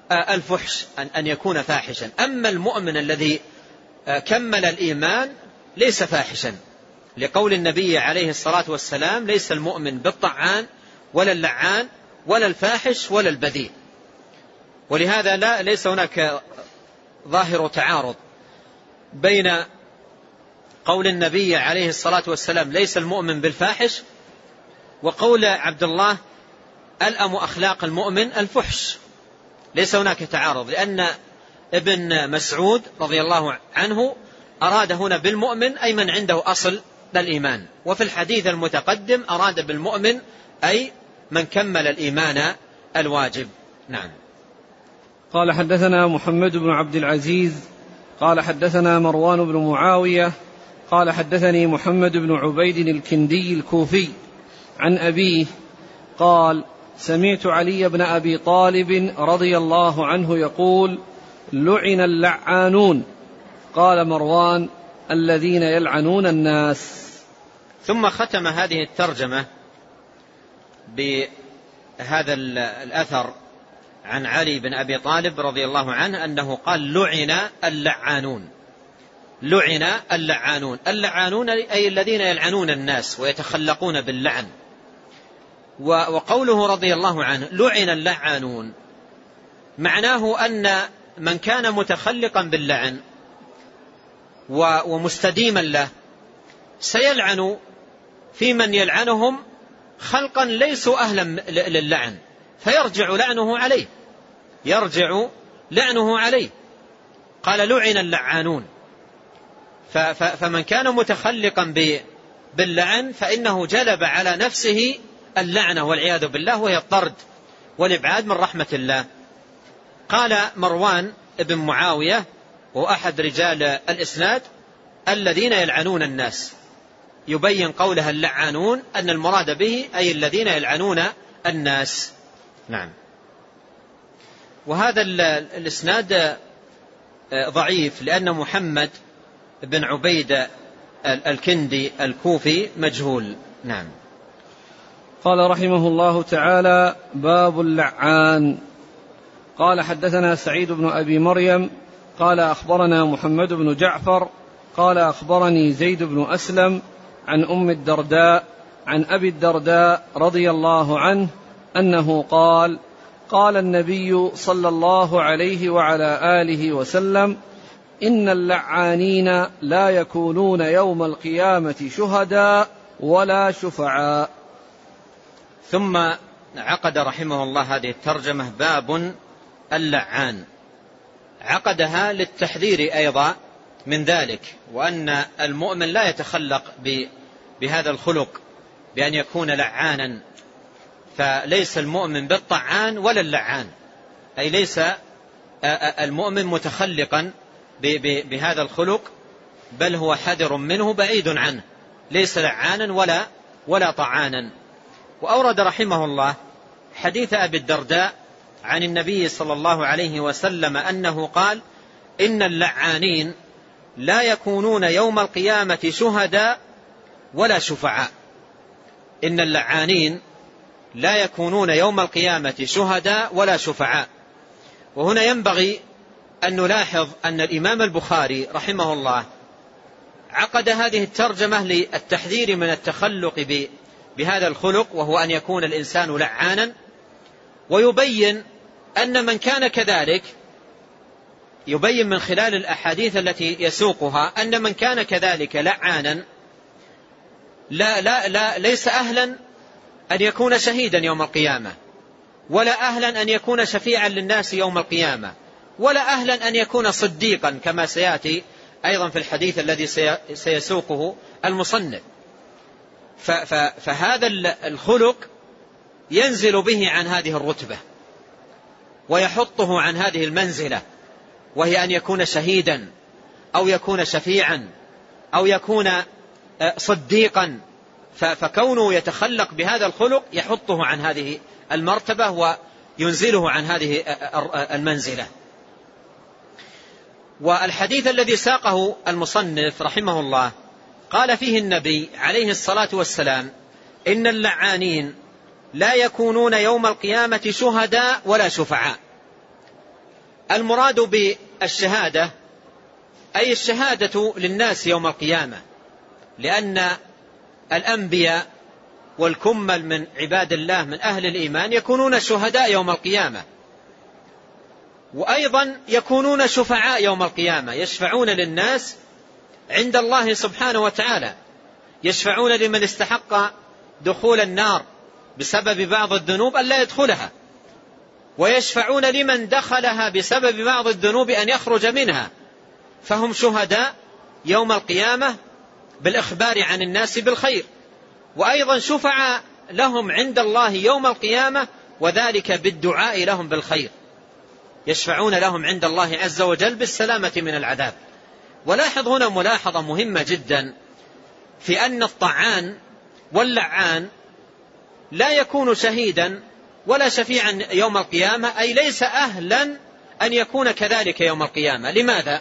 الفحش أن يكون فاحشا. أما المؤمن الذي كمل الإيمان ليس فاحشا، لقول النبي عليه الصلاة والسلام: ليس المؤمن بالطعان ولا اللعان ولا الفاحش ولا البذيء. ولهذا لا ليس هناك ظاهر تعارض بين قول النبي عليه الصلاة والسلام: ليس المؤمن بالفاحش، وقول عبد الله: ألأم أخلاق المؤمن الفحش. ليس هناك تعارض، لأن ابن مسعود رضي الله عنه أراد هنا بالمؤمن أي من عنده أصل الإيمان، وفي الحديث المتقدم أراد بالمؤمن أي من كمل الإيمان الواجب. نعم. قال: حدثنا محمد بن عبد العزيز قال حدثنا مروان بن معاوية قال حدثني محمد بن عبيد الكندي الكوفي عن أبيه قال: سمعت علي بن أبي طالب رضي الله عنه يقول: لعن اللعانون. قال مروان: الذين يلعنون الناس. ثم ختم هذه الترجمة بهذا الأثر عن علي بن أبي طالب رضي الله عنه أنه قال: لعن اللعانون. لعن اللعانون. اللعانون أي الذين يلعنون الناس ويتخلقون باللعن. وقوله رضي الله عنه لعن اللعانون معناه أن من كان متخلقا باللعن ومستديما له سيلعن في من يلعنهم خلقا ليسوا أهلا للعن، فيرجع لعنه عليه يرجع لعنه عليه. قال: لعن اللعانون. فمن كان متخلقا باللعن فإنه جلب على نفسه اللعنة والعياذ بالله، وهي الطرد والإبعاد من رحمة الله. قال مروان ابن معاوية وهو أحد رجال الإسناد: الذين يلعنون الناس، يبين قولها اللعانون أن المراد به أي الذين يلعنون الناس. نعم. وهذا الإسناد ضعيف لأن محمد بن عبيد الكندي الكوفي مجهول. نعم. قال رحمه الله تعالى: باب اللعان. قال: حدثنا سعيد بن أبي مريم قال أخبرنا محمد بن جعفر قال أخبرني زيد بن أسلم عن أم الدرداء عن أبي الدرداء رضي الله عنه أنه قال: قال النبي صلى الله عليه وعلى آله وسلم: إن اللعانين لا يكونون يوم القيامة شهداء ولا شفعاء. ثم عقد رحمه الله هذه الترجمة: باب اللعان. عقدها للتحذير أيضا من ذلك، وأن المؤمن لا يتخلق بهذا الخلق بأن يكون لعانا، فليس المؤمن بالطعان ولا اللعان، أي ليس المؤمن متخلقا بهذا الخلق، بل هو حذر منه بعيد عنه، ليس لعانا ولا ولا طعانا. وأورد رحمه الله حديث أبي الدرداء عن النبي صلى الله عليه وسلم أنه قال: إن اللعانين لا يكونون يوم القيامة شهداء ولا شفعاء. إن اللعانين لا يكونون يوم القيامة شهداء ولا شفعاء. وهنا ينبغي أن نلاحظ أن الإمام البخاري رحمه الله عقد هذه الترجمة للتحذير من التخلق بهذا الخلق، وهو أن يكون الإنسان لعانا، ويبين أن من كان كذلك، يبين من خلال الأحاديث التي يسوقها أن من كان كذلك لعانا لا لا لا ليس أهلا أن يكون شهيدا يوم القيامة، ولا أهلا أن يكون شفيعا للناس يوم القيامة، ولا أهلا أن يكون صديقا كما سيأتي أيضا في الحديث الذي سيسوقه المصنف. فهذا الخلق ينزل به عن هذه الرتبة ويحطه عن هذه المنزلة، وهي أن يكون شهيدا أو يكون شفيعا أو يكون صديقا. فكونه يتخلق بهذا الخلق يحطه عن هذه المرتبة وينزله عن هذه المنزلة. والحديث الذي ساقه المصنف رحمه الله قال فيه النبي عليه الصلاة والسلام: إن اللعانين لا يكونون يوم القيامة شهداء ولا شفعاء. المراد بالشهادة أي الشهادة للناس يوم القيامة، لأن الأنبياء والكمل من عباد الله من أهل الإيمان يكونون شهداء يوم القيامة، وأيضا يكونون شفعاء يوم القيامة، يشفعون للناس عند الله سبحانه وتعالى، يشفعون لمن استحق دخول النار بسبب بعض الذنوب أن لا يدخلها، ويشفعون لمن دخلها بسبب بعض الذنوب أن يخرج منها، فهم شهداء يوم القيامة بالإخبار عن الناس بالخير، وأيضا شفعاء لهم عند الله يوم القيامة، وذلك بالدعاء لهم بالخير، يشفعون لهم عند الله عز وجل بالسلامة من العذاب. ولاحظ هنا ملاحظة مهمة جدا في أن الطعان واللعان لا يكون شهيدا ولا شفيعا يوم القيامة، أي ليس أهلا أن يكون كذلك يوم القيامة. لماذا؟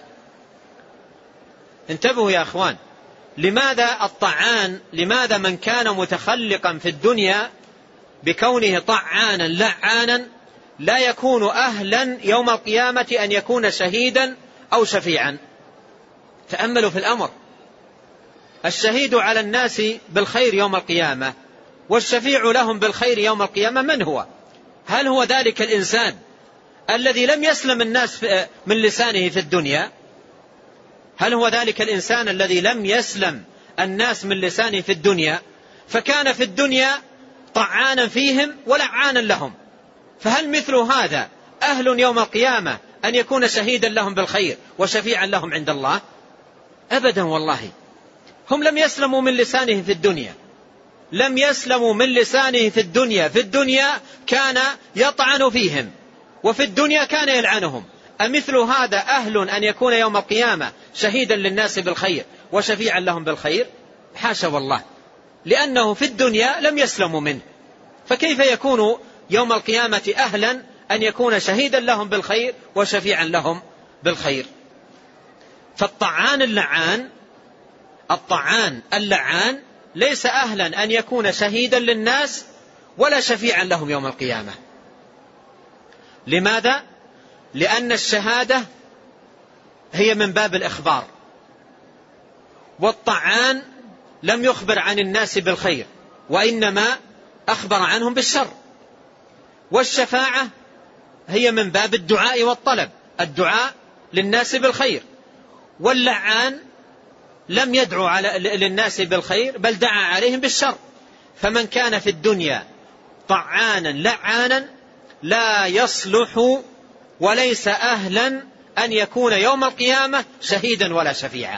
انتبهوا يا أخوان، لماذا الطعان؟ لماذا من كان متخلقا في الدنيا بكونه طعانا لعانا لا يكون أهلا يوم القيامة أن يكون شهيدا أو شفيعا؟ تأملوا في الأمر، الشهيد على الناس بالخير يوم القيامة والشفيع لهم بالخير يوم القيامة من هو؟ هل هو ذلك الإنسان الذي لم يسلم الناس من لسانه في الدنيا؟ هل هو ذلك الإنسان الذي لم يسلم الناس من لسانه في الدنيا فكان في الدنيا طعانا فيهم ولعانا لهم؟ فهل مثل هذا أهل يوم القيامة أن يكون شهيدا لهم بالخير وشفيعا لهم عند الله؟ أبدا والله. هم لم يسلموا من لسانه في الدنيا، لم يسلموا من لسانه في الدنيا، في الدنيا كان يطعن فيهم وفي الدنيا كان يلعنهم. أمثل هذا أهل أن يكون يوم القيامة شهيدا للناس بالخير وشفيعا لهم بالخير؟ حاشا والله، لأنه في الدنيا لم يسلموا منه، فكيف يكون يوم القيامة أهلا أن يكون شهيدا لهم بالخير وشفيعا لهم بالخير؟ فالطعان اللعان الطعان اللعان ليس أهلا أن يكون شهيدا للناس ولا شفيعا لهم يوم القيامة. لماذا؟ لأن الشهادة هي من باب الإخبار، والطعان لم يخبر عن الناس بالخير وإنما أخبر عنهم بالشر، والشفاعة هي من باب الدعاء والطلب، الدعاء للناس بالخير، واللعان لم يدعو على للناس بالخير بل دعا عليهم بالشر. فمن كان في الدنيا طعانا لعانا لا يصلح وليس أهلا أن يكون يوم القيامة شهيدا ولا شفيعا.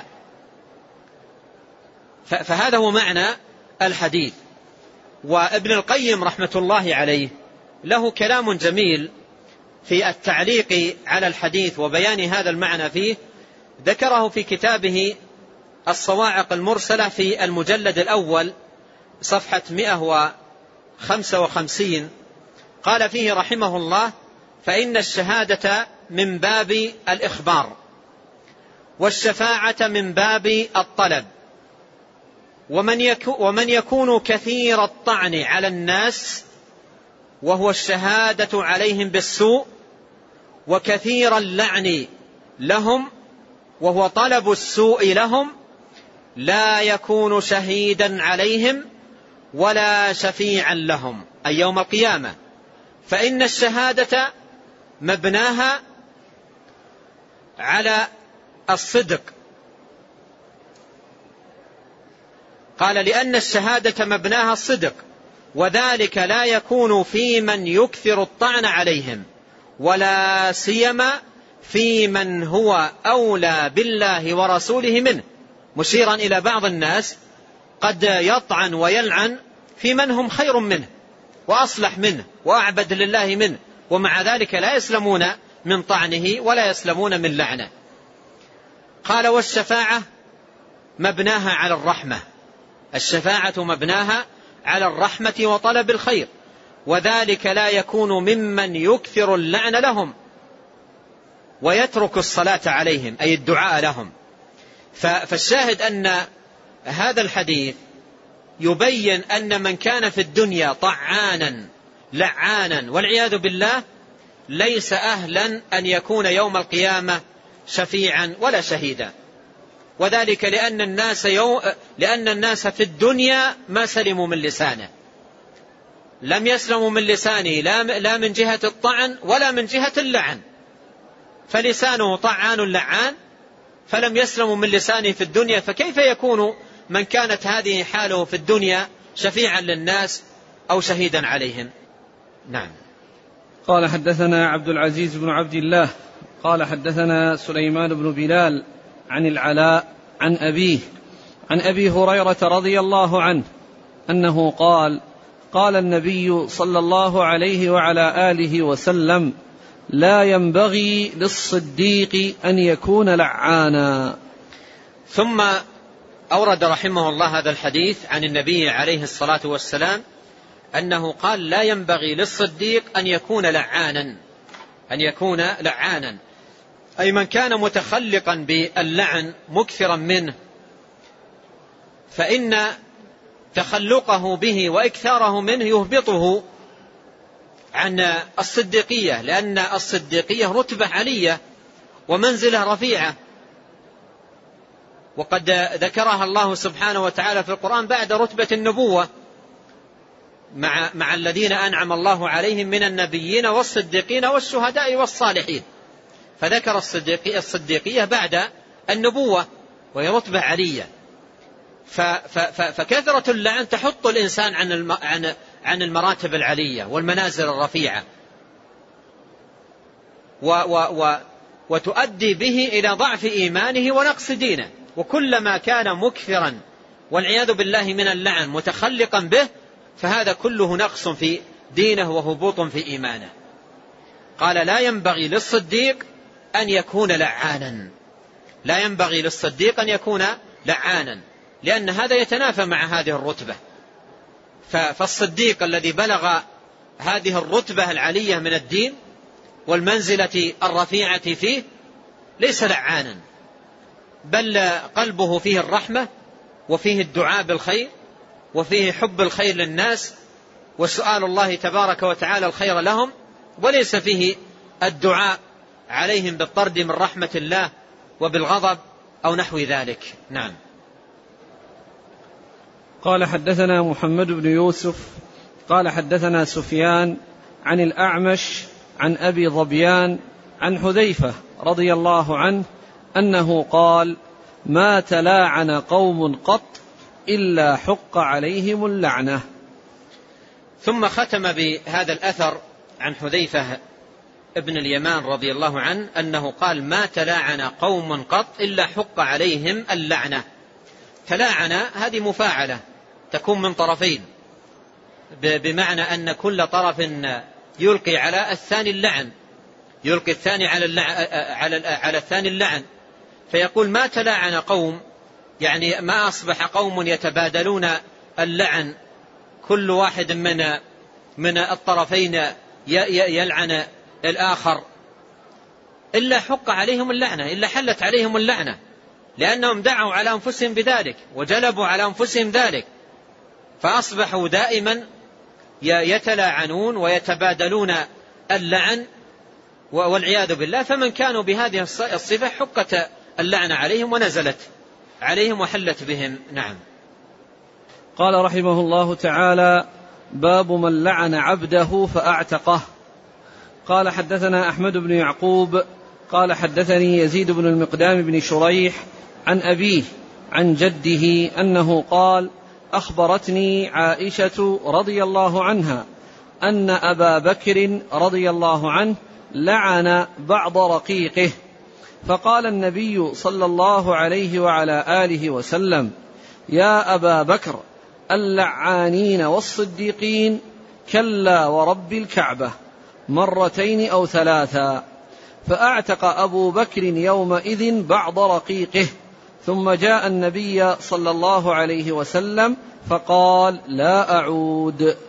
فهذا هو معنى الحديث. وابن القيم رحمة الله عليه له كلام جميل في التعليق على الحديث وبيان هذا المعنى فيه، ذكره في كتابه الصواعق المرسلة في المجلد الأول صفحة مئة وخمسة وخمسين. قال فيه رحمه الله: فإن الشهادة من باب الإخبار، والشفاعة من باب الطلب، ومن يكون, ومن يكون كثير الطعن على الناس وهو الشهادة عليهم بالسوء، وكثير اللعن لهم وهو طلب السوء لهم، لا يكون شهيدا عليهم ولا شفيعا لهم أي يوم القيامة. فإن الشهادة مبناها على الصدق. قال: لأن الشهادة مبناها الصدق، وذلك لا يكون في من يكثر الطعن عليهم، ولا سيما في من هو أولى بالله ورسوله منه، مشيرا إلى بعض الناس قد يطعن ويلعن في من هم خير منه وأصلح منه وأعبد لله منه، ومع ذلك لا يسلمون من طعنه ولا يسلمون من لعنه. قال: والشفاعة مبناها على الرحمة، الشفاعة مبناها على الرحمة وطلب الخير، وذلك لا يكون ممن يكثر اللعن لهم ويترك الصلاة عليهم أي الدعاء لهم. فالشاهد أن هذا الحديث يبين أن من كان في الدنيا طعانا لعانا والعياذ بالله ليس أهلا أن يكون يوم القيامة شفيعا ولا شهيدا، وذلك لأن الناس, يو... لأن الناس في الدنيا ما سلموا من لسانه، لم يسلموا من لسانه لا من جهة الطعن ولا من جهة اللعن، فلسانه طعان لعان، فلم يسلموا من لسانه في الدنيا، فكيف يكون من كانت هذه حاله في الدنيا شفيعا للناس أو شهيدا عليهم؟ نعم. قال حدثنا عبد العزيز بن عبد الله قال حدثنا سليمان بن بلال عن العلاء عن أبيه عن أبي هريرة رضي الله عنه أنه قال قال النبي صلى الله عليه وعلى آله وسلم لا ينبغي للصديق أن يكون لعانا. ثم أورد رحمه الله هذا الحديث عن النبي عليه الصلاة والسلام أنه قال لا ينبغي للصديق أن يكون لعانا، أن يكون لعانا أي من كان متخلقا باللعن مكثرا منه، فإن تخلقه به وإكثاره منه يهبطه عن الصديقية، لأن الصديقية رتبة علية ومنزلة رفيعة، وقد ذكرها الله سبحانه وتعالى في القرآن بعد رتبة النبوة مع, مع الذين أنعم الله عليهم من النبيين والصديقين والشهداء والصالحين، فذكر الصديقية, الصديقية بعد النبوة وهي رتبة علية. فكثرة اللعن تحط الإنسان عن عن عن المراتب العلية والمنازل الرفيعة، و و و وتؤدي به إلى ضعف إيمانه ونقص دينه، وكلما كان مكثرا والعياذ بالله من اللعن متخلقا به فهذا كله نقص في دينه وهبوط في إيمانه. قال لا ينبغي للصديق أن يكون لعانا، لا ينبغي للصديق أن يكون لعانا، لأن هذا يتنافى مع هذه الرتبة. فالصديق الذي بلغ هذه الرتبة العلية من الدين والمنزلة الرفيعة فيه ليس لعانا، بل قلبه فيه الرحمة وفيه الدعاء بالخير وفيه حب الخير للناس وسؤال الله تبارك وتعالى الخير لهم، وليس فيه الدعاء عليهم بالطرد من رحمة الله وبالغضب أو نحو ذلك. نعم. قال حدثنا محمد بن يوسف قال حدثنا سفيان عن الأعمش عن أبي ظبيان عن حذيفة رضي الله عنه أنه قال ما تلاعن قوم قط إلا حق عليهم اللعنة. ثم ختم بهذا الأثر عن حذيفة ابن اليمان رضي الله عنه أنه قال ما تلاعن قوم قط إلا حق عليهم اللعنة. تلاعن هذه مفاعلة تكون من طرفين، بمعنى أن كل طرف يلقي على الثاني اللعن، يلقي الثاني على اللعن على على الثاني اللعن، فيقول ما تلاعن قوم، يعني ما أصبح قوم يتبادلون اللعن كل واحد من من الطرفين يلعن الآخر، إلا حق عليهم اللعنة، إلا حلت عليهم اللعنة، لأنهم دعوا على أنفسهم بذلك وجلبوا على أنفسهم ذلك، فأصبحوا دائما يتلاعنون ويتبادلون اللعن والعياذ بالله. فمن كانوا بهذه الصفة حقت اللعنة عليهم ونزلت عليهم وحلت بهم. نعم. قال رحمه الله تعالى باب من لعن عبده فأعتقه. قال حدثنا أحمد بن يعقوب قال حدثني يزيد بن المقدام بن شريح عن أبيه عن جده أنه قال أخبرتني عائشة رضي الله عنها أن أبا بكر رضي الله عنه لعن بعض رقيقه، فقال النبي صلى الله عليه وعلى آله وسلم يا أبا بكر اللعانين والصديقين كلا ورب الكعبة مرتين أو ثلاثا، فأعتق أبو بكر يومئذ بعض رقيقه، ثم جاء النبي صلى الله عليه وسلم فقال لا أعود.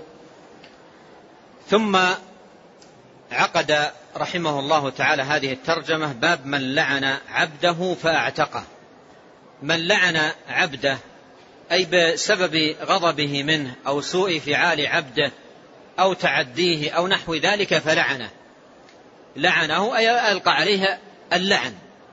ثم عقد رحمه الله تعالى هذه الترجمة باب من لعن عبده فأعتقه. من لعن عبده أي بسبب غضبه منه أو سوء فعال عبده أو تعديه أو نحو ذلك فلعنه، لعنه أي ألقى عليه اللعن.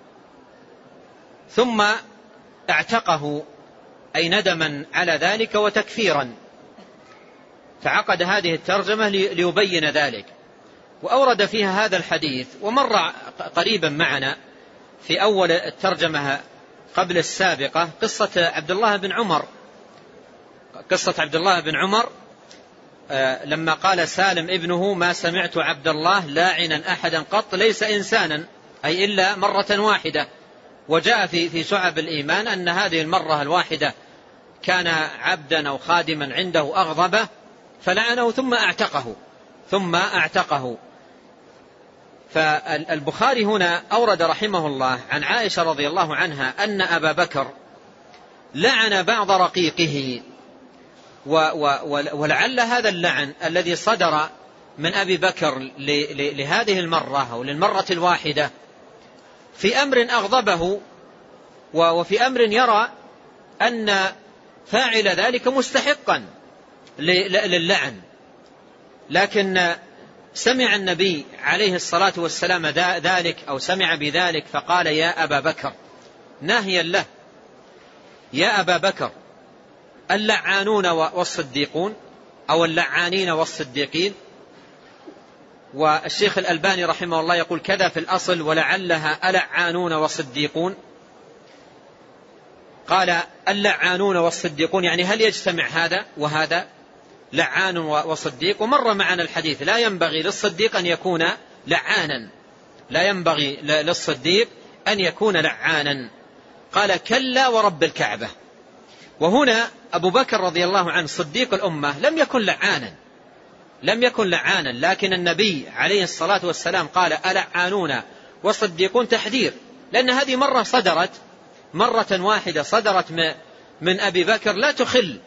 ثم اعتقه أي ندما على ذلك وتكفيرا، فعقد هذه الترجمة ليبين ذلك. وأورد فيها هذا الحديث، ومر قريبا معنا في أول الترجمة قبل السابقة قصة عبد الله بن عمر قصة عبد الله بن عمر لما قال سالم ابنه: ما سمعت عبد الله لاعنا أحدا قط ليس إنسانا، أي إلا مرة واحدة. وجاء في في شعب الإيمان أن هذه المرة الواحدة كان عبدا أو خادما عنده أغضبه فلعنه ثم اعتقه ثم اعتقه فالبخاري هنا أورد رحمه الله عن عائشة رضي الله عنها أن أبا بكر لعن بعض رقيقه، ولعل هذا اللعن الذي صدر من أبي بكر لهذه المرة أو للمرة الواحدة في أمر أغضبه، وفي أمر يرى أن فاعل ذلك مستحقا للعن، لكن سمع النبي عليه الصلاة والسلام ذلك أو سمع بذلك فقال: يا أبا بكر، ناهيا له: يا أبا بكر، اللعانون والصديقون أو اللعانين والصديقين. والشيخ الألباني رحمه الله يقول كذا في الأصل: ولعلها ألعانون وصديقون. قال: اللعانون والصديقون، يعني هل يجتمع هذا وهذا؟ لعان وصديق. ومر معنا الحديث: لا ينبغي للصديق أن يكون لعانا، لا ينبغي للصديق أن يكون لعانا. قال: كلا ورب الكعبة. وهنا أبو بكر رضي الله عنه صديق الأمة لم يكن لعانا لم يكن لعانا لكن النبي عليه الصلاة والسلام قال: ألعانون وصديقون، تحذير، لأن هذه مرة صدرت مرة واحدة صدرت من أبي بكر لا تخل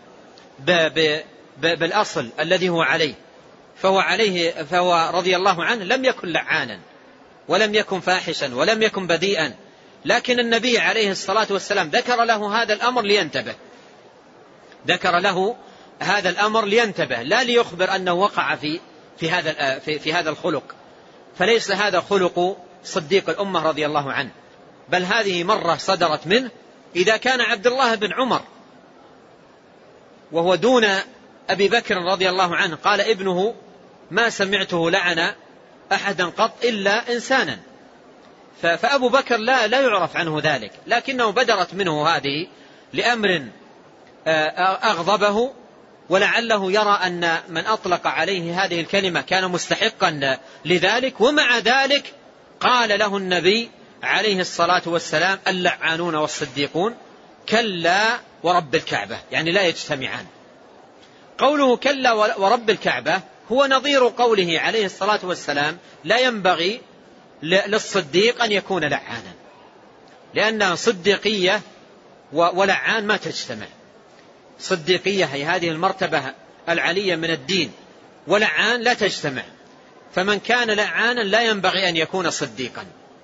بالأصل الذي هو عليه، فهو عليه فهو رضي الله عنه لم يكن لعانا ولم يكن فاحشا ولم يكن بديئا، لكن النبي عليه الصلاة والسلام ذكر له هذا الأمر لينتبه ذكر له هذا الأمر لينتبه لا ليخبر أنه وقع في في هذا في, في هذا الخلق، فليس هذا خلق صديق الأمة رضي الله عنه، بل هذه مرة صدرت منه. إذا كان عبد الله بن عمر وهو دون أبي بكر رضي الله عنه قال ابنه: ما سمعته لعن أحدا قط إلا إنسانا، فأبو بكر لا لا يعرف عنه ذلك، لكنه بدرت منه هذه لأمر أغضبه، ولعله يرى أن من أطلق عليه هذه الكلمة كان مستحقا لذلك، ومع ذلك قال له النبي عليه الصلاة والسلام: اللعانون والصديقون كلا ورب الكعبة، يعني لا يجتمعان. قوله كلا ورب الكعبة هو نظير قوله عليه الصلاة والسلام: لا ينبغي للصديق أن يكون لعانا، لأن صديقية ولعان ما تجتمع. صديقية هي هذه المرتبة العلية من الدين، ولعان لا تجتمع، فمن كان لعانا لا ينبغي أن يكون صديقا.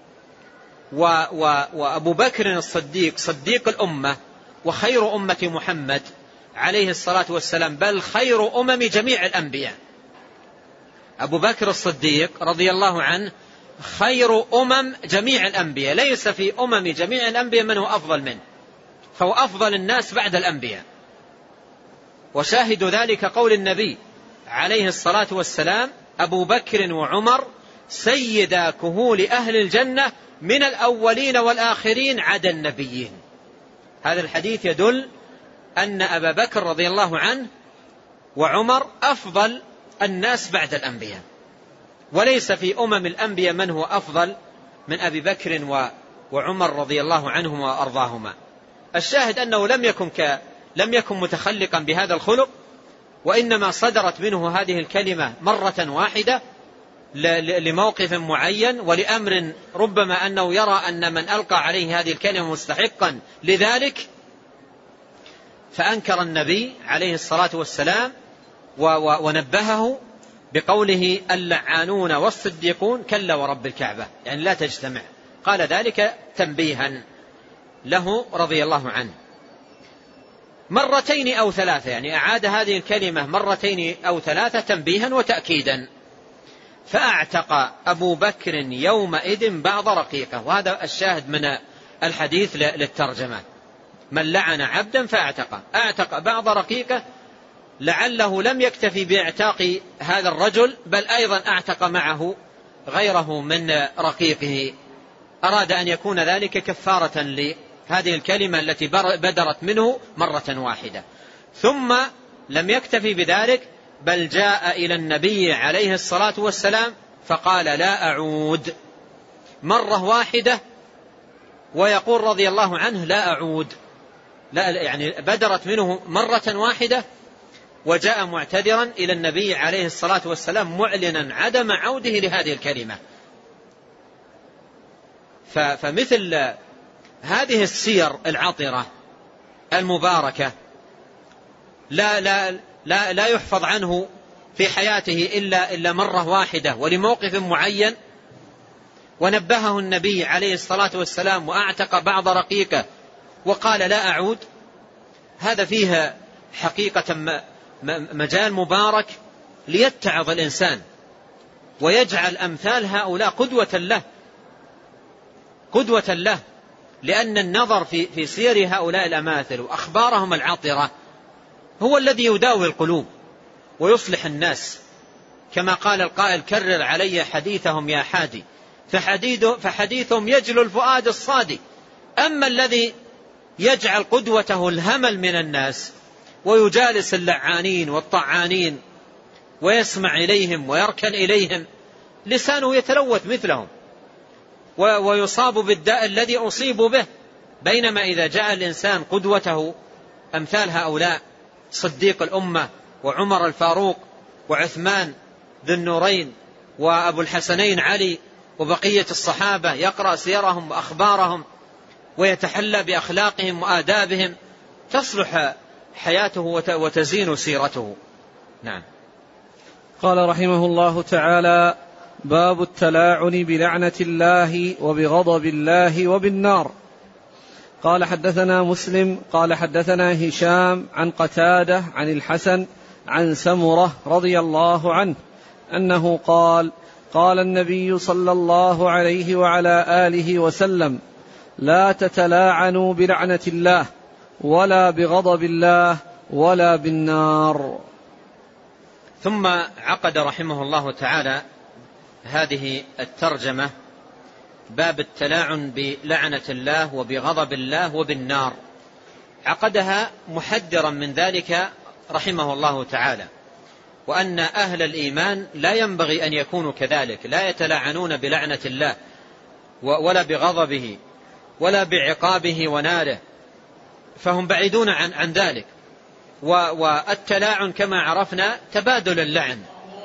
وأبو بكر الصديق صديق الأمة وخير أمة محمد عليه الصلاة والسلام، بل خير أمم جميع الأنبياء. أبو بكر الصديق رضي الله عنه خير أمم جميع الأنبياء، ليس في أمم جميع الأنبياء من هو أفضل منه، فهو أفضل الناس بعد الأنبياء. وشاهد ذلك قول النبي عليه الصلاة والسلام: أبو بكر وعمر سيدا كهول أهل الجنة من الأولين والآخرين عدا النبيين. هذا الحديث يدل أن أبا بكر رضي الله عنه وعمر أفضل الناس بعد الأنبياء، وليس في أمم الأنبياء من هو أفضل من أبي بكر وعمر رضي الله عنهما وأرضاهما. الشاهد أنه لم يكن ك لم يكن متخلقا بهذا الخلق، وإنما صدرت منه هذه الكلمة مرة واحدة لموقف معين ولأمر ربما أنه يرى أن من ألقى عليه هذه الكلمة مستحقا لذلك، فأنكر النبي عليه الصلاة والسلام ونبهه بقوله: اللعانون والصديقون كلا ورب الكعبة، يعني لا تجتمع. قال ذلك تنبيها له رضي الله عنه مرتين أو ثلاثة، يعني أعاد هذه الكلمة مرتين أو ثلاثة تنبيها وتأكيدا. فأعتق أبو بكر يومئذ بعض رقيقه. وهذا الشاهد من الحديث للترجمة: من لعن عبدا فأعتق، أعتق بعض رقيقه، لعله لم يكتفي باعتاق هذا الرجل بل أيضا أعتق معه غيره من رقيقه. أراد أن يكون ذلك كفارة لهذه الكلمة التي بدرت منه مرة واحدة. ثم لم يكتفي بذلك بل جاء إلى النبي عليه الصلاة والسلام فقال: لا أعود، مرة واحدة، ويقول رضي الله عنه: لا أعود، لا يعني بدرت منه مرة واحدة، وجاء معتذرا إلى النبي عليه الصلاة والسلام معلنا عدم عوده لهذه الكلمة. فمثل هذه السير العطرة المباركة لا, لا, لا, لا يحفظ عنه في حياته إلا, إلا مرة واحدة ولموقف معين، ونبهه النبي عليه الصلاة والسلام وأعتق بعض رقيقه وقال: لا أعود. هذا فيها حقيقة مجال مبارك ليتعظ الإنسان ويجعل أمثال هؤلاء قدوة له قدوة له لأن النظر في في سير هؤلاء الأماثل وأخبارهم العطرة هو الذي يداوي القلوب ويصلح الناس، كما قال القائل: كرر علي حديثهم يا حادي، فحديثهم يجلو الفؤاد الصادي. أما الذي يجعل قدوته الهمل من الناس ويجالس اللعانين والطعانين ويسمع إليهم ويركن إليهم، لسانه يتلوث مثلهم ويصاب بالداء الذي أصيبوا به. بينما إذا جاء الإنسان قدوته أمثال هؤلاء: صديق الأمة وعمر الفاروق وعثمان ذو النورين وأبو الحسنين علي وبقية الصحابة، يقرأ سيرهم وأخبارهم ويتحلى بأخلاقهم وآدابهم، تصلح حياته وتزين سيرته. نعم. قال رحمه الله تعالى: باب التلاعن بلعنة الله وبغضب الله وبالنار. قال: حدثنا مسلم قال حدثنا هشام عن قتادة عن الحسن عن سمرة رضي الله عنه أنه قال: قال النبي صلى الله عليه وعلى آله وسلم: لا تتلاعنوا بلعنة الله ولا بغضب الله ولا بالنار. ثم عقد رحمه الله تعالى هذه الترجمة: باب التلاعن بلعنة الله وبغضب الله وبالنار. عقدها محذرا من ذلك رحمه الله تعالى، وأن أهل الإيمان لا ينبغي أن يكونوا كذلك، لا يتلاعنون بلعنة الله ولا بغضبه ولا بعقابه وناره، فهم بعيدون عن, عن ذلك. والتلاعن كما عرفنا تبادل اللعن.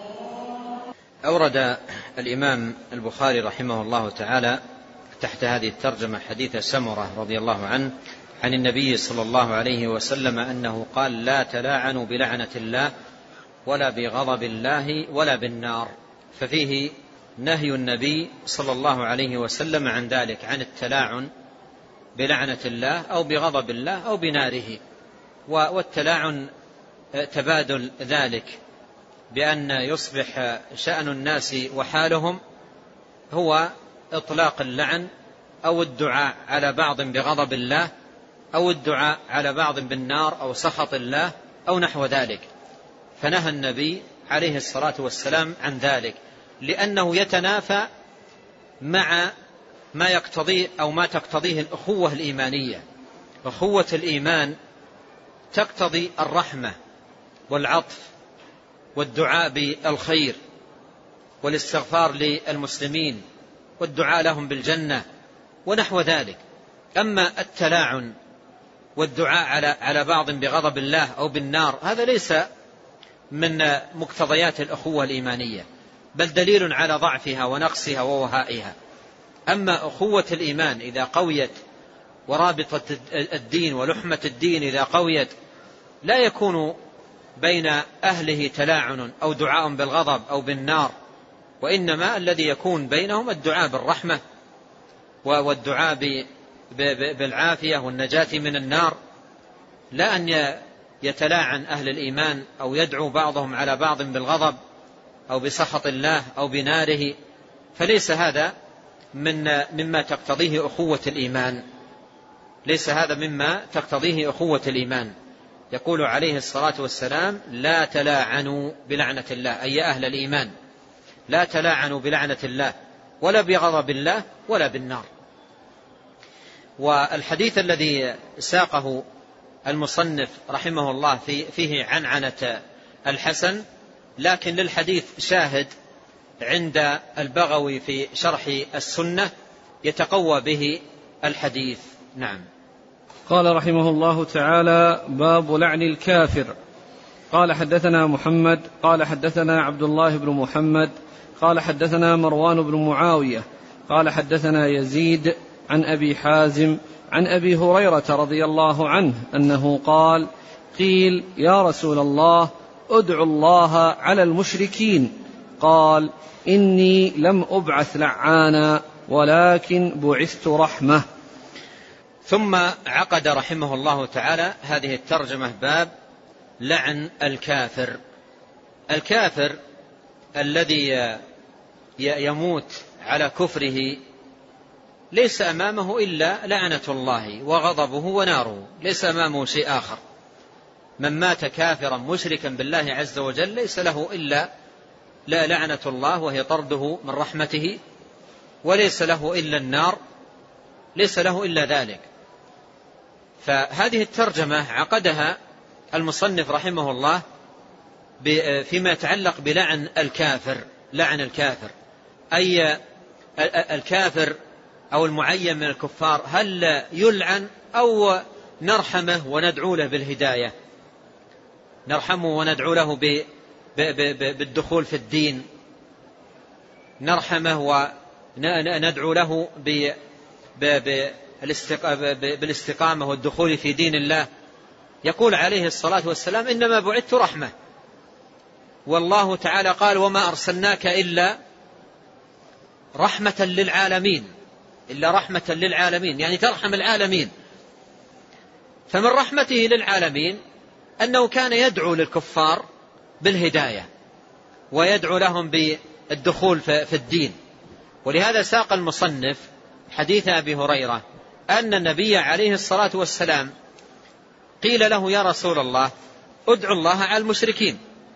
أورد الإمام البخاري رحمه الله تعالى تحت هذه الترجمة حديث سمرة رضي الله عنه عن النبي صلى الله عليه وسلم أنه قال: لا تلاعنوا بلعنة الله ولا بغضب الله ولا بالنار. ففيه نهي النبي صلى الله عليه وسلم عن ذلك، عن التلاعن بلعنة الله أو بغضب الله أو بناره. والتلاعن تبادل ذلك بأن يصبح شأن الناس وحالهم هو إطلاق اللعن أو الدعاء على بعض بغضب الله أو الدعاء على بعض بالنار أو سخط الله أو نحو ذلك. فنهى النبي عليه الصلاة والسلام عن ذلك، لأنه يتنافى مع ما يقتضيه أو ما تقتضيه الأخوة الإيمانية. أخوة الإيمان تقتضي الرحمة والعطف والدعاء بالخير والاستغفار للمسلمين والدعاء لهم بالجنة ونحو ذلك. أما التلاعن والدعاء على على بعض بغضب الله أو بالنار هذا ليس من مقتضيات الأخوة الإيمانية، بل دليل على ضعفها ونقصها ووهائها. أما أخوة الإيمان إذا قويت ورابطة الدين ولحمة الدين إذا قويت لا يكون بين أهله تلاعن أو دعاء بالغضب أو بالنار، وإنما الذي يكون بينهم الدعاء بالرحمة والدعاء بالعافية والنجاة من النار، لا أن يتلاعن أهل الإيمان أو يدعو بعضهم على بعض بالغضب أو بسخط الله أو بناره، فليس هذا من مما تقتضيه أخوة الإيمان، ليس هذا مما تقتضيه أخوة الإيمان. يقول عليه الصلاة والسلام: لا تلاعنوا بلعنة الله، أي أهل الإيمان لا تلاعنوا بلعنة الله ولا بغضب الله ولا بالنار. والحديث الذي ساقه المصنف رحمه الله فيه عنعنة الحسن، لكن للحديث شاهد عند البغوي في شرح السنة يتقوى به الحديث. نعم. قال رحمه الله تعالى: باب لعن الكافر. قال حدثنا محمد قال حدثنا عبد الله بن محمد قال حدثنا مروان بن معاوية قال حدثنا يزيد عن أبي حازم عن أبي هريرة رضي الله عنه أنه قال: قيل يا رسول الله ادعوا الله على المشركين، قال: إني لم أبعث لعانا ولكن بعثت رحمة. ثم عقد رحمه الله تعالى هذه الترجمة باب لعن الكافر. الكافر الذي يموت على كفره ليس أمامه إلا لعنة الله وغضبه وناره، ليس أمامه شيء آخر. من مات كافرا مشركا بالله عز وجل ليس له إلا لا لعنة الله وهي طرده من رحمته، وليس له إلا النار، ليس له إلا ذلك. فهذه الترجمة عقدها المصنف رحمه الله فيما يتعلق بلعن الكافر. لعن الكافر أي الكافر أو المعين من الكفار، هل يلعن أو نرحمه وندعو له بالهداية، نرحمه وندعو له بالدخول في الدين، نرحمه وندعو له بالاستقامة والدخول في دين الله. يقول عليه الصلاة والسلام: إنما بعثت رحمة، والله تعالى قال: وما أرسلناك إلا رحمة للعالمين، إلا رحمة للعالمين، يعني ترحم العالمين. فمن رحمته للعالمين أنه كان يدعو للكفار بالهداية ويدعو لهم بالدخول في الدين. ولهذا ساق المصنف حديث أبي هريرة أن النبي عليه الصلاة والسلام قيل له: يا رسول الله ادعو الله على المشركين،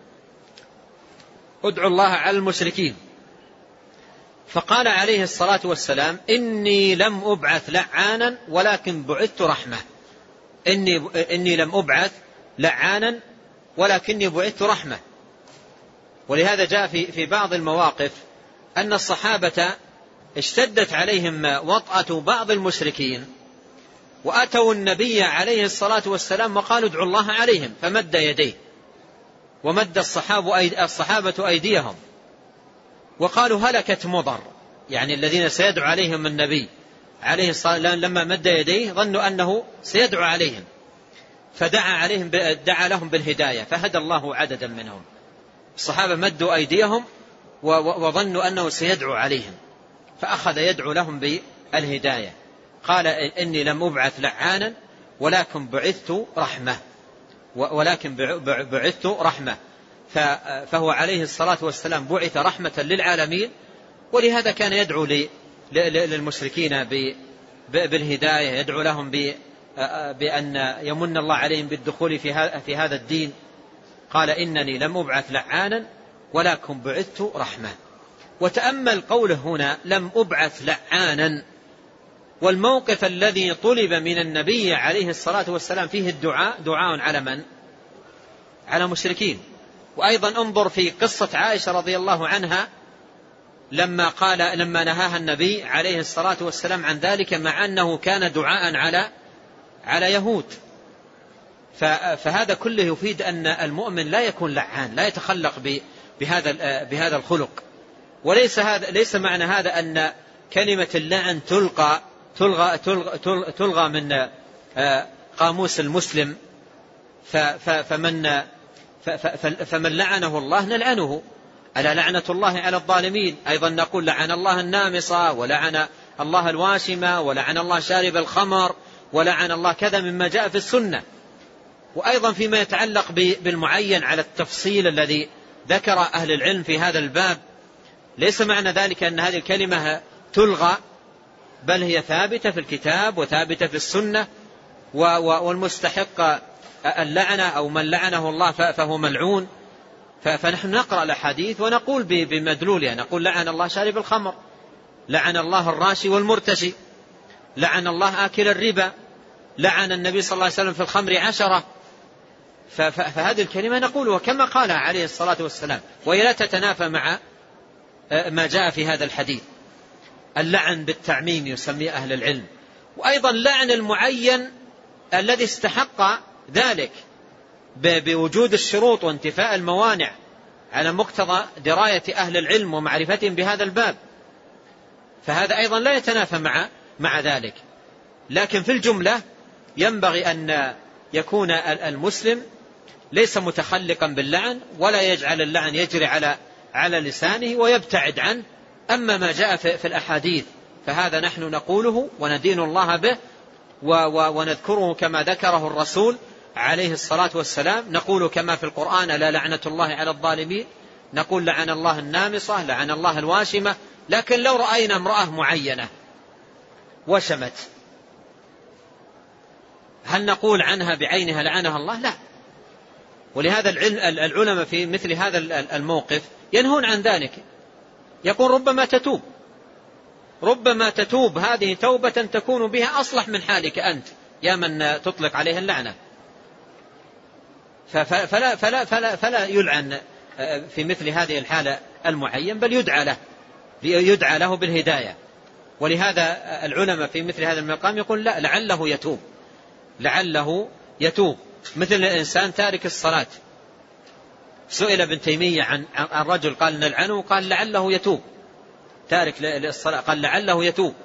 ادعو الله على المشركين. فقال عليه الصلاة والسلام: إني لم أبعث لعانا ولكن بعثت رحمة. إني, إني لم أبعث لعانا ولكني بعثت رحمة. ولهذا جاء في, في بعض المواقف أن الصحابة اشتدت عليهم وطأة بعض المشركين، وأتوا النبي عليه الصلاة والسلام وقالوا: ادعوا الله عليهم، فمد يديه ومد الصحابة أيديهم وقالوا: هلكت مضر، يعني الذين سيدعو عليهم النبي عليه الصلاة والسلام لما مد يديه ظنوا أنه سيدعو عليهم، فدعا عليهم دعا لهم بالهداية فهدى الله عددا منهم. الصحابة مدوا أيديهم وظنوا أنه سيدعو عليهم، فأخذ يدعو لهم بالهداية. قال: إني لم أبعث لعانا ولكن بعثت رحمة، ولكن بعثت رحمة. فهو عليه الصلاة والسلام بعث رحمة للعالمين، ولهذا كان يدعو للمشركين بالهداية، يدعو لهم بأن يمن الله عليهم بالدخول في هذا الدين. قال: إنني لم أبعث لعانا ولكن بعثت رحمة. وتأمل قوله هنا: لم أبعث لعانا، والموقف الذي طلب من النبي عليه الصلاة والسلام فيه الدعاء دعاء على من؟ على مشركين. وأيضا انظر في قصة عائشة رضي الله عنها لما قال لما نهاها النبي عليه الصلاة والسلام عن ذلك، مع أنه كان دعاء على على يهود. فهذا كله يفيد أن المؤمن لا يكون لعان، لا يتخلق بهذا بهذا الخلق. وليس هذا ليس معنى هذا أن كلمة اللعن تلقى تلغى تلغى, تلغى من قاموس المسلم، فمن فمن لعنه الله نلعنه. ألا لعنة الله على الظالمين. أيضا نقول: لعن الله النامصة، ولعن الله الواشمة، ولعن الله شارب الخمر، ولعن الله كذا مما جاء في السنة. وأيضا فيما يتعلق بالمعين على التفصيل الذي ذكر أهل العلم في هذا الباب ليس معنى ذلك أن هذه الكلمة تلغى، بل هي ثابتة في الكتاب وثابتة في السنة، والمستحق اللعنة أو من لعنه الله فهو ملعون. فنحن نقرأ الأحاديث ونقول بمدلولها، نقول لعن الله شارب الخمر، لعن الله الراشي والمرتشي، لعن الله آكل الربا، لعن النبي صلى الله عليه وسلم في الخمر عشرة. فهذه الكلمة نقولها كما قالها عليه الصلاة والسلام، وهي لا تتنافى مع ما جاء في هذا الحديث. اللعن بالتعميم يسميه أهل العلم، وأيضا لعن المعين الذي استحق ذلك بوجود الشروط وانتفاء الموانع على مقتضى دراية أهل العلم ومعرفتهم بهذا الباب، فهذا أيضا لا يتنافى مع مع ذلك. لكن في الجملة ينبغي أن يكون المسلم ليس متخلقا باللعن، ولا يجعل اللعن يجري على على لسانه ويبتعد عنه. أما ما جاء في الأحاديث فهذا نحن نقوله وندين الله به ونذكره كما ذكره الرسول عليه الصلاة والسلام. نقول كما في القرآن: لا لعنة الله على الظالمين، نقول لعن الله النامصة، لعن الله الواشمة. لكن لو رأينا امرأة معينة وشمت، هل نقول عنها بعينها لعنها الله؟ لا. ولهذا العلماء في مثل هذا الموقف ينهون عن ذلك، يقول ربما تتوب، ربما تتوب هذه توبة تكون بها أصلح من حالك أنت يا من تطلق عليها اللعنة. فلا, فلا, فلا, فلا يلعن في مثل هذه الحالة المعين، بل يدعى له يدعى له بالهداية. ولهذا العلماء في مثل هذا المقام يقول لا، لعله يتوب، لعله يتوب. مثل الإنسان تارك الصلاة، سئل ابن تيمية عن عن رجل قال نلعنه، قال لعله يتوب، تارك للصلاة قال لعله يتوب.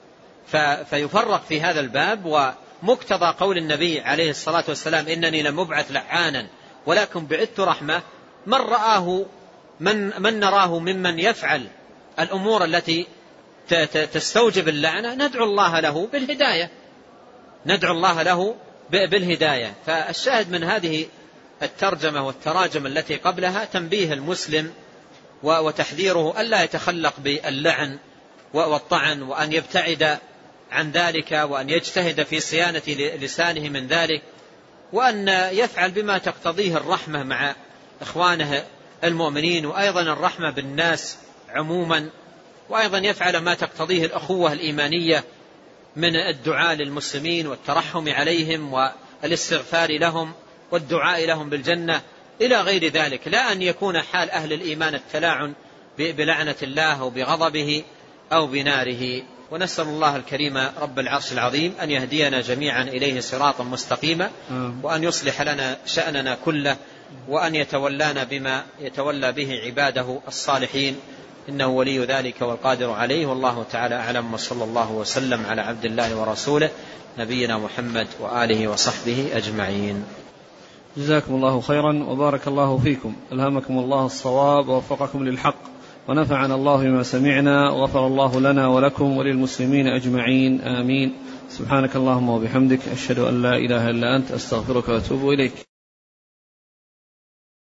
فيفرق في هذا الباب. ومقتضى قول النبي عليه الصلاة والسلام: إنني لم أبعث لعانا ولكن بعثت رحمة، من رآه من, من نراه ممن يفعل الأمور التي تستوجب اللعنة ندعو الله له بالهداية، ندعو الله له بالهداية. فالشاهد من هذه الترجمة والتراجم التي قبلها تنبيه المسلم وتحذيره ألا يتخلق باللعن والطعن، وأن يبتعد عن ذلك، وأن يجتهد في صيانة لسانه من ذلك، وأن يفعل بما تقتضيه الرحمة مع إخوانه المؤمنين، وأيضا الرحمة بالناس عموما، وأيضا يفعل ما تقتضيه الأخوة الإيمانية من الدعاء للمسلمين والترحم عليهم والاستغفار لهم والدعاء لهم بالجنة إلى غير ذلك. لا أن يكون حال أهل الإيمان التلاعن بلعنة الله أو بغضبه أو بناره. ونسأل الله الكريم رب العرش العظيم أن يهدينا جميعا إليه صراطا مستقيما، وأن يصلح لنا شأننا كله، وأن يتولانا بما يتولى به عباده الصالحين، إنه ولي ذلك والقادر عليه. والله تعالى أعلم، وصلى الله وسلم على عبد الله ورسوله نبينا محمد وآله وصحبه أجمعين. جزاكم الله خيرا وبارك الله فيكم، ألهمكم الله الصواب ووفقكم للحق، ونفعنا الله بما سمعنا، وغفر الله لنا ولكم وللمسلمين أجمعين، آمين. سبحانك اللهم وبحمدك، أشهد أن لا إله إلا أنت، أستغفرك وأتوب إليك.